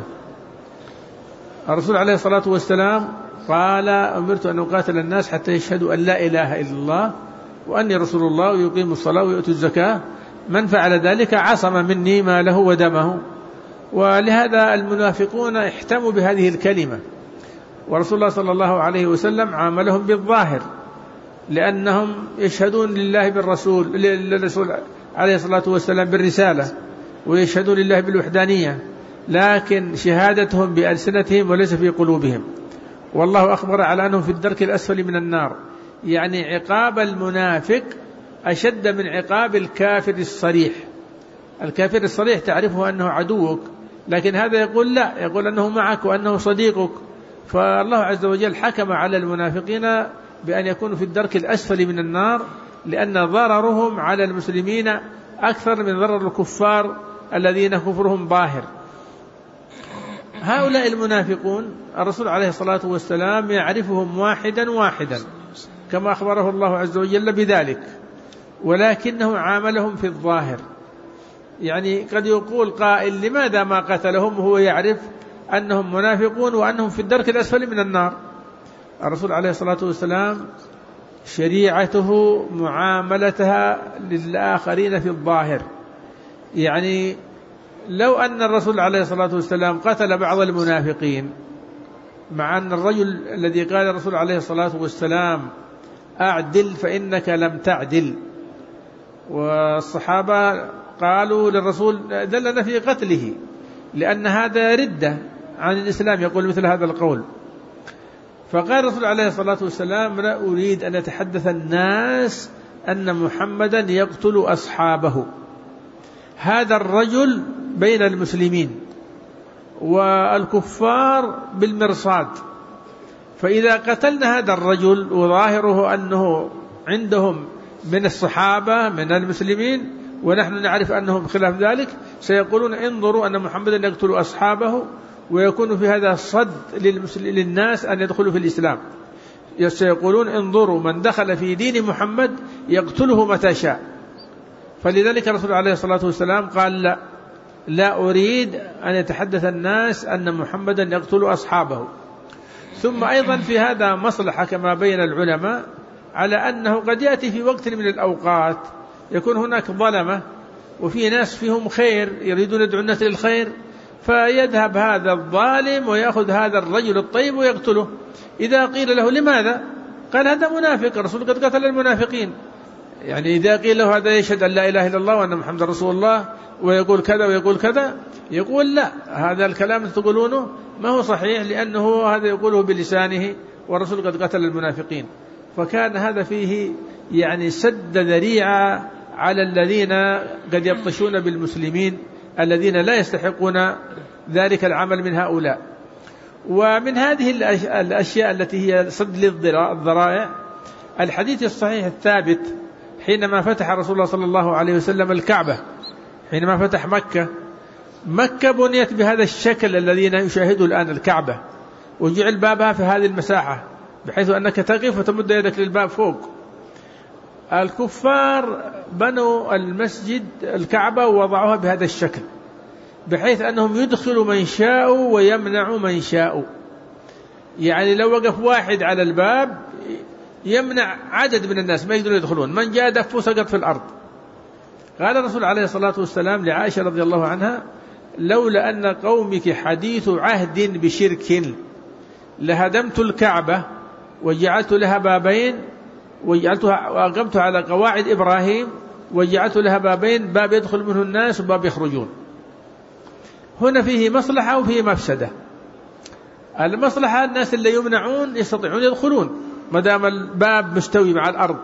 الرسول عليه الصلاة والسلام قال: أمرت أن أقاتل الناس حتى يشهدوا أن لا إله إلا الله وأني رسول الله ويقيموا الصلاة ويؤتوا الزكاة، من فعل ذلك عصم مني ماله ودمه. ولهذا المنافقون احتموا بهذه الكلمة، ورسول الله صلى الله عليه وسلم عاملهم بالظاهر، لأنهم يشهدون لله بالرسول للرسول عليه الصلاة والسلام بالرسالة، ويشهدون لله بالوحدانية، لكن شهادتهم بألسنتهم وليس في قلوبهم. والله أخبر على أنهم في الدرك الأسفل من النار، يعني عقاب المنافق أشد من عقاب الكافر الصريح. الكافر الصريح تعرفه أنه عدوك، لكن هذا يقول لا، يقول أنه معك وأنه صديقك. فالله عز وجل حكم على المنافقين بأن يكونوا في الدرك الأسفل من النار، لأن ضررهم على المسلمين أكثر من ضرر الكفار الذين كفرهم ظاهر. هؤلاء المنافقون الرسول عليه الصلاة والسلام يعرفهم واحدا واحدا كما أخبره الله عز وجل بذلك، ولكنه عاملهم في الظاهر. يعني قد يقول قائل: لماذا ما قتلهم وهو يعرف أنهم منافقون وأنهم في الدرك الأسفل من النار؟ الرسول عليه الصلاة والسلام شريعته معاملتها للآخرين في الظاهر. يعني لو أن الرسول عليه الصلاة والسلام قتل بعض المنافقين، مع أن الرجل الذي قال الرسول عليه الصلاة والسلام أعدل فإنك لم تعدل، والصحابة قالوا للرسول دلنا في قتله لأن هذا ردة عن الإسلام، يقول مثل هذا القول. فقال الرسول عليه الصلاة والسلام: لا أريد أن يتحدث الناس أن محمدا يقتل أصحابه. هذا الرجل بين المسلمين والكفار بالمرصاد، فإذا قتلنا هذا الرجل وظاهره أنه عندهم من الصحابة من المسلمين ونحن نعرف أنهم خلاف ذلك، سيقولون انظروا أن محمدا يقتل أصحابه، ويكون في هذا صد للناس أن يدخلوا في الإسلام. سيقولون انظروا من دخل في دين محمد يقتله متى شاء. فلذلك الرسول عليه الصلاة والسلام قال لا لا أريد أن يتحدث الناس أن محمدا يقتل أصحابه. ثم أيضا في هذا مصلحة كما بين العلماء على أنه قد يأتي في وقت من الأوقات يكون هناك ظلمة وفي ناس فيهم خير يريدون يدعو الناس للخير، فيذهب هذا الظالم ويأخذ هذا الرجل الطيب ويقتله. إذا قيل له لماذا؟ قال هذا منافق، الرسول قد قتل المنافقين. يعني إذا قيل له هذا يشهد أن لا إله إلا الله وأن محمد رسول الله ويقول كذا ويقول كذا، يقول لا، هذا الكلام اللي تقولونه ما هو صحيح، لأنه هذا يقوله بلسانه والرسول قد قتل المنافقين. فكان هذا فيه يعني سد ذريعة على الذين قد يبطشون بالمسلمين الذين لا يستحقون ذلك العمل من هؤلاء. ومن هذه الأشياء التي هي صد للذرائع الحديث الصحيح الثابت حينما فتح رسول الله صلى الله عليه وسلم الكعبة، حينما فتح مكة، مكة بنيت بهذا الشكل الذين يشاهدوا الآن الكعبة، وجعل بابها في هذه المساحة بحيث أنك تقف وتمد يدك للباب فوق. الكفار بنوا المسجد الكعبة ووضعوها بهذا الشكل بحيث أنهم يدخلوا من شاءوا ويمنعوا من شاءوا. يعني لو وقف واحد على الباب يمنع عدد من الناس ما يقدرون يدخلون، من جاء دفه سقط في الأرض. قال الرسول عليه الصلاة والسلام لعائشة رضي الله عنها لولا أن قومك حديث عهد بشرك لهدمت الكعبة وجعلت لها بابين وجعلتها وأقمت على قواعد إبراهيم وجعلت لها بابين، باب يدخل منه الناس وباب يخرجون. هنا فيه مصلحة وفيه مفسدة. المصلحة الناس اللي يمنعون يستطيعون يدخلون ما دام الباب مستوي مع الأرض،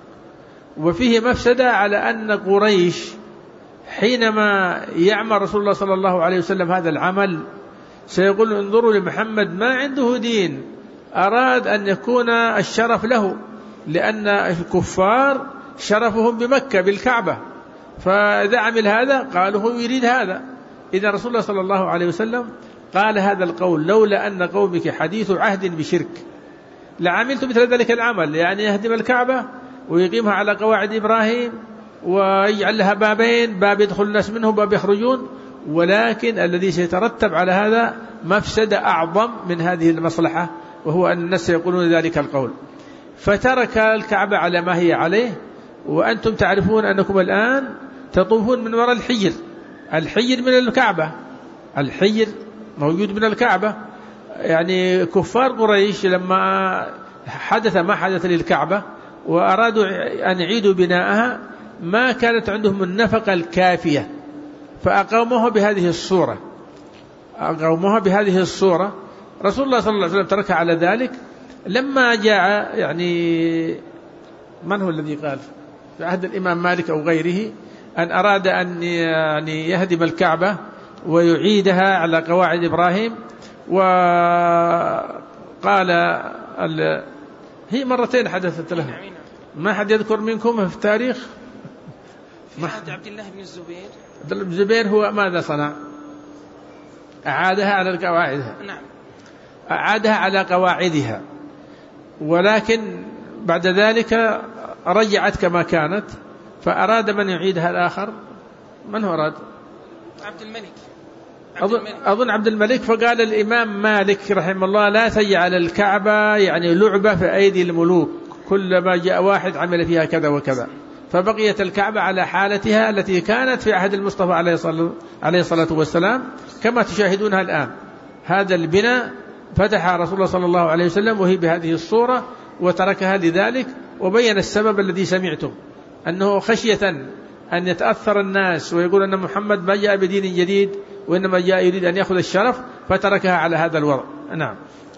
وفيه مفسدة على أن قريش حينما يعمل رسول الله صلى الله عليه وسلم هذا العمل سيقول انظروا لمحمد ما عنده دين، أراد أن يكون الشرف له، لأن الكفار شرفهم بمكة بالكعبة، فإذا عمل هذا قالوا هو يريد هذا. إذا رسول الله صلى الله عليه وسلم قال هذا القول لولا أن قومك حديث عهد بشرك لعملت مثل ذلك العمل، يعني يهدم الكعبة ويقيمها على قواعد إبراهيم ويجعل لها بابين، باب يدخل الناس منه باب يخرجون، ولكن الذي سيترتب على هذا مفسدة أعظم من هذه المصلحة، وهو أن الناس يقولون ذلك القول. فترك الكعبة على ما هي عليه. وأنتم تعرفون أنكم الآن تطوفون من وراء الحجر، الحجر من الكعبة، الحجر موجود من الكعبة. يعني كفار قريش لما حدث ما حدث للكعبة وأرادوا أن يعيدوا بناءها ما كانت عندهم النفقة الكافية، فأقاموها بهذه الصورة، أقاموها بهذه الصورة. رسول الله صلى الله عليه وسلم ترك على ذلك. لما جاء يعني من هو الذي قال في عهد الإمام مالك أو غيره أن أراد أن يعني يهدم الكعبة ويعيدها على قواعد إبراهيم، وقال هي مرتين حدثت له، ما حد يذكر منكم في التاريخ؟ في عهد عبد الله بن الزبير. عبد الله بن الزبير هو ماذا صنع؟ أعادها على قواعدها. نعم، أعادها على قواعدها، ولكن بعد ذلك رجعت كما كانت، فأراد من يعيدها الآخر. من هو أراد؟ عبد الملك. عبد أظن, الملك. أظن عبد الملك. فقال الإمام مالك رحمه الله لا تجعل الكعبة يعني لعبة في أيدي الملوك، كلما جاء واحد عمل فيها كذا وكذا، فبقيت الكعبة على حالتها التي كانت في عهد المصطفى عليه الصلاة والسلام كما تشاهدونها الآن. هذا البناء فتح رسول الله صلى الله عليه وسلم وهي بهذه الصورة وتركها لذلك، وبين السبب الذي سمعتم أنه خشية أن يتأثر الناس ويقول أن محمد ما جاء بدين جديد وإنما جاء يريد أن يأخذ الشرف، فتركها على هذا الوضع. نعم.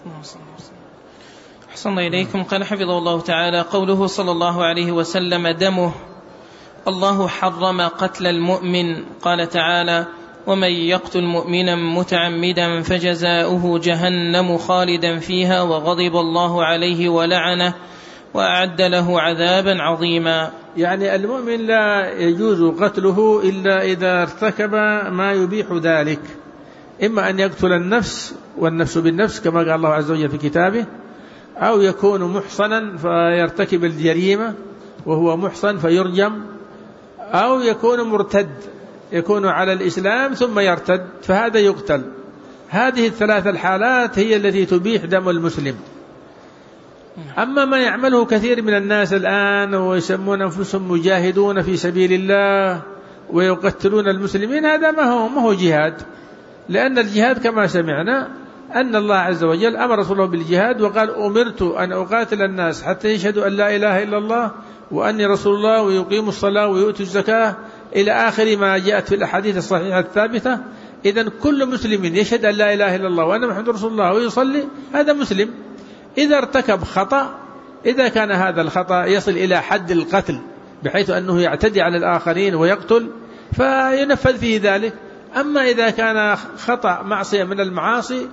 أحسن إليكم. قال حفظه الله تعالى قوله صلى الله عليه وسلم دمه، الله حرم قتل المؤمن. قال تعالى ومن يقتل مؤمنا متعمدا فجزاؤه جهنم خالدا فيها وغضب الله عليه ولعنه وأعد له عذابا عظيما. يعني المؤمن لا يجوز قتله إلا إذا ارتكب ما يبيح ذلك، إما أن يقتل النفس والنفس بالنفس كما قال الله عز وجل في كتابه، أو يكون محصنا فيرتكب الجريمة وهو محصن فيرجم، أو يكون مرتد يكون على الإسلام ثم يرتد فهذا يقتل. هذه الثلاث الحالات هي التي تبيح دم المسلم. أما ما يعمله كثير من الناس الآن ويسمون أنفسهم مجاهدون في سبيل الله ويقتلون المسلمين، هذا ما هو, ما هو جهاد، لأن الجهاد كما سمعنا أن الله عز وجل أمر رسوله بالجهاد وقال أمرت أن أقاتل الناس حتى يشهدوا أن لا إله إلا الله وأني رسول الله ويقيموا الصلاة ويؤتوا الزكاة إلى آخر ما جاءت في الأحاديث الصحيحة الثابتة. إذن كل مسلم يشهد أن لا إله إلا الله وأن محمد رسول الله ويصلي هذا مسلم. إذا ارتكب خطأ، إذا كان هذا الخطأ يصل إلى حد القتل بحيث أنه يعتدي على الآخرين ويقتل فينفذ فيه ذلك. أما إذا كان خطأ معصية من المعاصي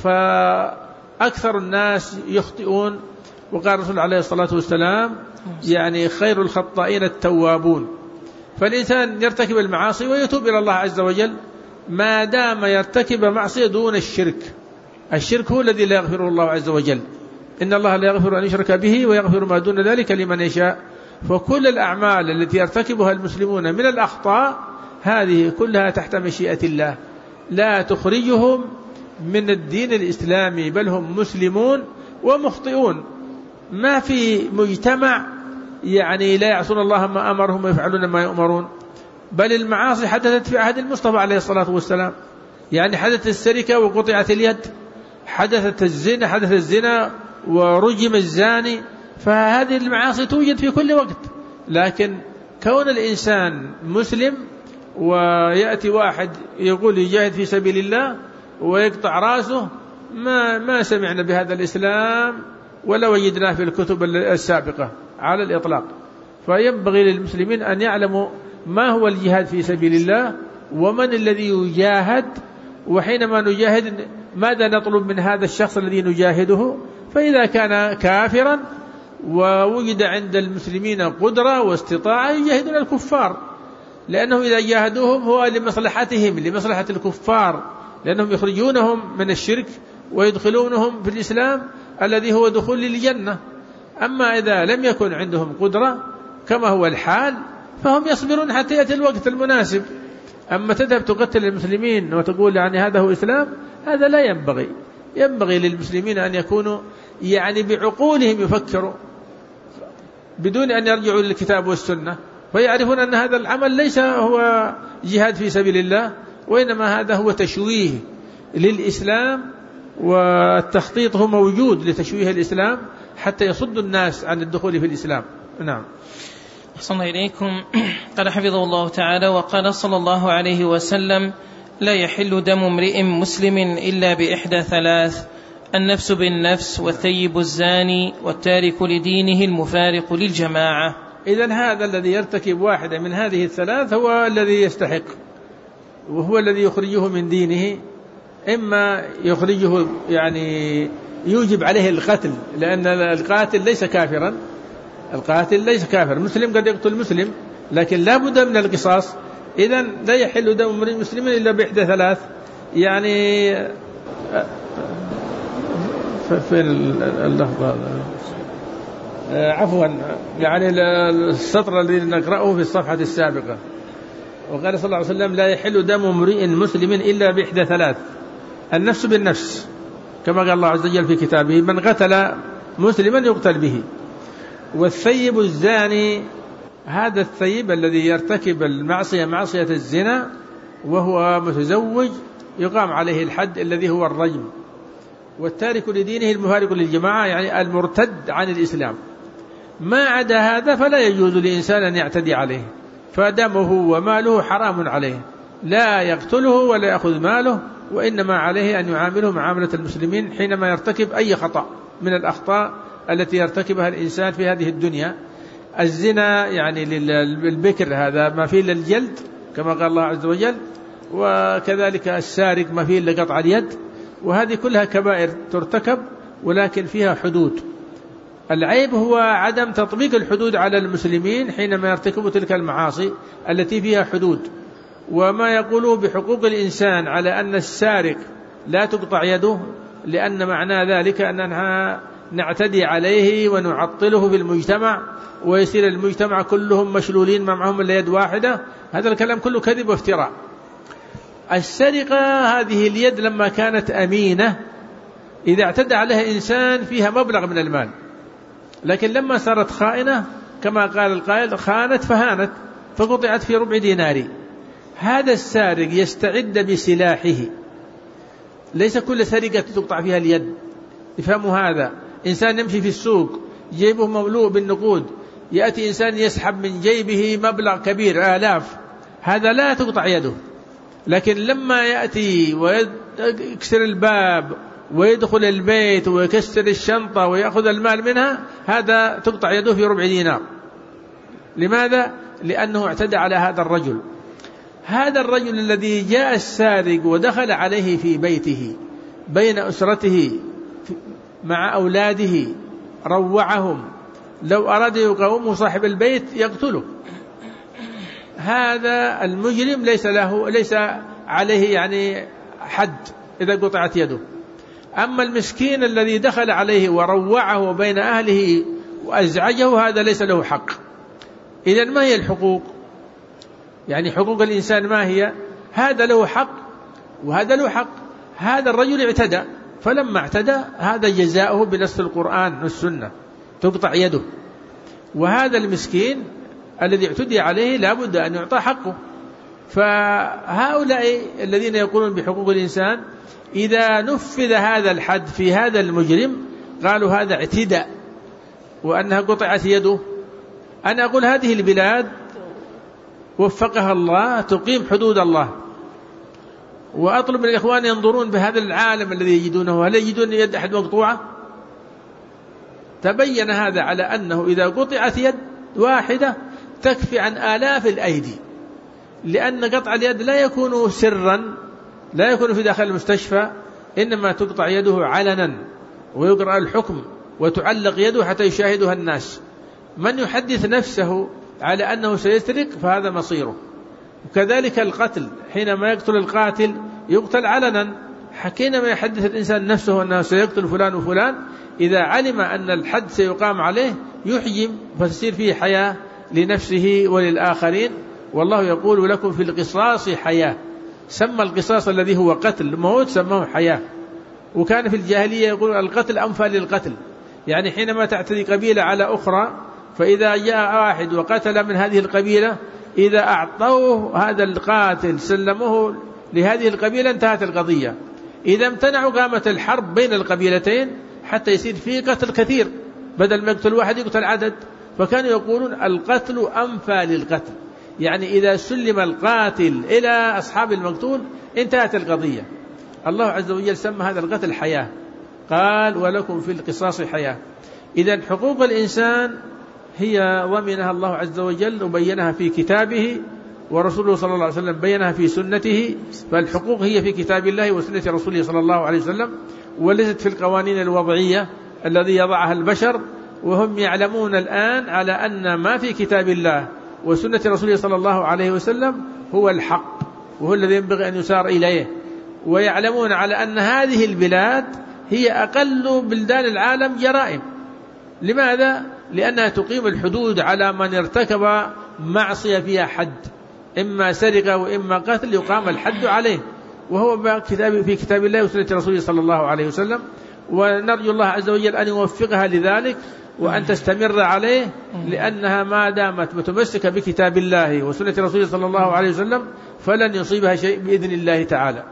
فأكثر الناس يخطئون، وقال الرسول عليه الصلاة والسلام يعني خير الخطائين التوابون. فالإنسان يرتكب المعاصي ويتوب إلى الله عز وجل ما دام يرتكب معصية دون الشرك. الشرك هو الذي لا يغفره الله عز وجل، إن الله لا يغفر أن يشرك به ويغفر ما دون ذلك لمن يشاء. فكل الأعمال التي يرتكبها المسلمون من الأخطاء هذه كلها تحت مشيئة الله، لا تخرجهم من الدين الإسلامي، بل هم مسلمون ومخطئون. ما في مجتمع يعني لا يعصون الله ما أمرهم ويفعلون ما يؤمرون، بل المعاصي حدثت في عهد المصطفى عليه الصلاة والسلام. يعني حدثت السرقة وقطعت اليد، حدثت الزنا حدث الزنا ورجم الزاني، فهذه المعاصي توجد في كل وقت. لكن كون الإنسان مسلم ويأتي واحد يقول يجاهد في سبيل الله ويقطع رأسه، ما ما سمعنا بهذا الإسلام ولا وجدناه في الكتب السابقة على الإطلاق. فينبغي للمسلمين أن يعلموا ما هو الجهاد في سبيل الله ومن الذي يجاهد، وحينما نجاهد ماذا نطلب من هذا الشخص الذي نجاهده. فإذا كان كافرا ووجد عند المسلمين قدرة واستطاعة يجاهدون الكفار، لأنهم إذا جاهدوهم هو لمصلحتهم لمصلحة الكفار، لأنهم يخرجونهم من الشرك ويدخلونهم في الإسلام الذي هو دخول للجنة. أما إذا لم يكن عندهم قدرة كما هو الحال فهم يصبرون حتى يأتي الوقت المناسب. أما تذهب تقتل المسلمين وتقول يعني هذا هو إسلام، هذا لا ينبغي. ينبغي للمسلمين أن يكونوا يعني بعقولهم يفكروا بدون أن يرجعوا للكتاب والسنة، ويعرفون أن هذا العمل ليس هو جهاد في سبيل الله، وإنما هذا هو تشويه للإسلام، والتخطيط هو موجود لتشويه الإسلام حتى يصد الناس عن الدخول في الإسلام. نعم. أحسن إليكم. قال حفظه الله تعالى: وقال صلى الله عليه وسلم: لا يحل دم امرئ مسلم إلا بإحدى ثلاث: النفس بالنفس، والثيب الزاني، والتارك لدينه المفارق للجماعة. إذن هذا الذي يرتكب واحدة من هذه الثلاث هو الذي يستحق، وهو الذي يخرجه من دينه. إما يخرجه يعني يوجب عليه القتل، لأن القاتل ليس كافرا، القاتل ليس كافر، مسلم قد يقتل مسلم لكن لا بد من القصاص. إذن لا يحل دم امرئ مسلم إلا بإحدى ثلاث. يعني فين اللفظ عفوا يعني السطر الذي نقرأه في الصفحة السابقة: وقال صلى الله عليه وسلم: لا يحل دم امرئ مسلم إلا بإحدى ثلاث: النفس بالنفس، كما قال الله عز وجل في كتابه: من قتل مسلما يقتل به. والثيب الزاني، هذا الثيب الذي يرتكب المعصية معصية الزنا وهو متزوج يقام عليه الحد الذي هو الرجم. والتارك لدينه المفارق للجماعة، يعني المرتد عن الإسلام. ما عدا هذا فلا يجوز لإنسان أن يعتدي عليه، فدمه وماله حرام عليه، لا يقتله ولا يأخذ ماله، وإنما عليه أن يعامله معاملة المسلمين حينما يرتكب أي خطأ من الأخطاء التي يرتكبها الإنسان في هذه الدنيا. الزنا يعني للبكر هذا ما فيه للجلد كما قال الله عز وجل، وكذلك السارق ما فيه لقطع اليد، وهذه كلها كبائر ترتكب ولكن فيها حدود. العيب هو عدم تطبيق الحدود على المسلمين حينما يرتكبوا تلك المعاصي التي فيها حدود. وما يقولوا بحقوق الإنسان على أن السارق لا تقطع يده، لأن معنى ذلك أننا نعتدي عليه ونعطله في المجتمع ويصير المجتمع كلهم مشلولين ما معهم إلا يد واحدة. هذا الكلام كله كذب وافتراء. السرقة هذه اليد لما كانت أمينة إذا اعتدى عليها إنسان فيها مبلغ من المال، لكن لما صارت خائنة كما قال القائل خانت فهانت فقطعت في ربع دينار. هذا السارق يستعد بسلاحه، ليس كل سرقة تقطع فيها اليد. افهموا هذا. إنسان يمشي في السوق جيبه مملوء بالنقود، يأتي إنسان يسحب من جيبه مبلغ كبير آلاف، هذا لا تقطع يده. لكن لما يأتي ويكسر الباب ويدخل البيت ويكسر الشنطة ويأخذ المال منها، هذا تقطع يده في ربع دينار. لماذا؟ لأنه اعتدى على هذا الرجل. هذا الرجل الذي جاء السارق ودخل عليه في بيته بين أسرته مع أولاده روعهم، لو أراد يقاومه صاحب البيت يقتله. هذا المجرم ليس له ليس عليه يعني حد إذا قطعت يده. أما المسكين الذي دخل عليه وروعه بين أهله وأزعجه هذا ليس له حق. إذن ما هي الحقوق؟ يعني حقوق الإنسان ما هي؟ هذا له حق وهذا له حق. هذا الرجل اعتدى، فلما اعتدى هذا جزاؤه بنص القرآن والسنة، تقطع يده. وهذا المسكين الذي اعتدي عليه لا بد أن يعطى حقه. فهؤلاء الذين يقولون بحقوق الإنسان إذا نفذ هذا الحد في هذا المجرم قالوا هذا اعتداء وأنها قطعت يده. أنا أقول هذه البلاد وفقها الله تقيم حدود الله، وأطلب من الإخوان ينظرون بهذا العالم الذي يجدونه، هل يجدون يد أحد مقطوعة؟ تبين هذا على أنه إذا قطعت يد واحدة تكفي عن آلاف الأيدي، لأن قطع اليد لا يكون سرا، لا يكون في داخل المستشفى، إنما تقطع يده علنا ويقرأ الحكم وتعلق يده حتى يشاهدها الناس. من يحدث نفسه على أنه سيسرق فهذا مصيره. وكذلك القتل، حينما يقتل القاتل يقتل علنا. حينما يحدث الإنسان نفسه أنه سيقتل فلان وفلان، إذا علم أن الحد سيقام عليه يحجم فتصير فيه حياة لنفسه وللآخرين. والله يقول لكم في القصاص حياة. سمى القصاص الذي هو قتل موت سماه حياة. وكان في الجاهلية يقول القتل أنفى للقتل، يعني حينما تعتدي قبيلة على أخرى فإذا جاء واحد وقتل من هذه القبيلة إذا أعطوه هذا القاتل سلموه لهذه القبيلة انتهت القضية. إذا امتنعوا قامت الحرب بين القبيلتين حتى يصير فيه قتل كثير، بدل ما يقتل واحد يقتل عدد. فكانوا يقولون القتل أنفى للقتل، يعني إذا سلم القاتل إلى أصحاب المقتول انتهت القضية. الله عز وجل سمى هذا القتل حياة، قال ولكم في القصاص حياة. إذن حقوق الإنسان هي ضمنها الله عز وجل وبينها في كتابه، ورسوله صلى الله عليه وسلم بينها في سنته. فالحقوق هي في كتاب الله وسنة رسوله صلى الله عليه وسلم، وليست في القوانين الوضعية الذي يضعها البشر. وهم يعلمون الآن على أن ما في كتاب الله وسنة رسوله صلى الله عليه وسلم هو الحق وهو الذي ينبغي أن يسار إليه. ويعلمون على أن هذه البلاد هي أقل بلدان العالم جرائم. لماذا؟ لأنها تقيم الحدود على من ارتكب معصية فيها حد، إما سرقة وإما قتل يقام الحد عليه، وهو في كتاب الله وسنة رسوله صلى الله عليه وسلم. ونرجو الله عز وجل أن يوفقها لذلك وأن تستمر عليه، لأنها ما دامت متمسكة بكتاب الله وسنة رسوله صلى الله عليه وسلم فلن يصيبها شيء بإذن الله تعالى.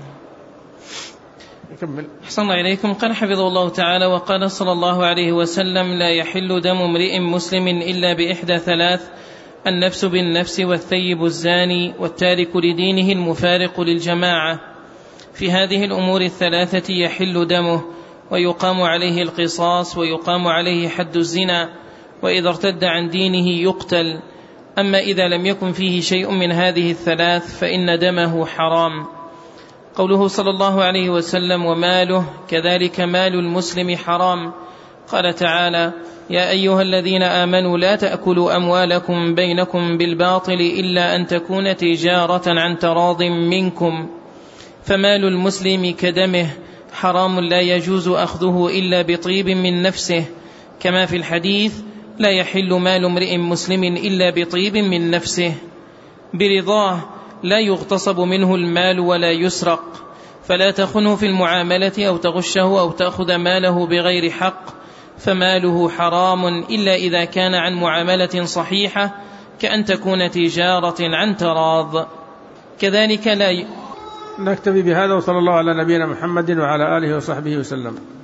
يكمل. أحسن الله إليكم. قال حفظه الله تعالى: وقال صلى الله عليه وسلم: لا يحل دم امرئ مسلم إلا بإحدى ثلاث: النفس بالنفس، والثيب الزاني، والتارك لدينه المفارق للجماعة. في هذه الأمور الثلاثة يحل دمه ويقام عليه القصاص ويقام عليه حد الزنا، وإذا ارتد عن دينه يقتل. أما إذا لم يكن فيه شيء من هذه الثلاث فإن دمه حرام. قوله صلى الله عليه وسلم: وماله كذلك مال المسلم حرام. قال تعالى: يا أيها الذين آمنوا لا تأكلوا أموالكم بينكم بالباطل إلا أن تكون تجارة عن تراض منكم، فمال المسلم كدمه حرام لا يجوز أخذه إلا بطيب من نفسه، كما في الحديث لا يحل مال امرئ مسلم إلا بطيب من نفسه. برضاه لا يغتصب منه المال ولا يسرق، فلا تخنه في المعاملة أو تغشه أو تأخذ ماله بغير حق، فماله حرام إلا إذا كان عن معاملة صحيحة كأن تكون تجارة عن تراض. كذلك لا ي... نكتفي بهذا، وصلى الله على نبينا محمد وعلى آله وصحبه وسلم.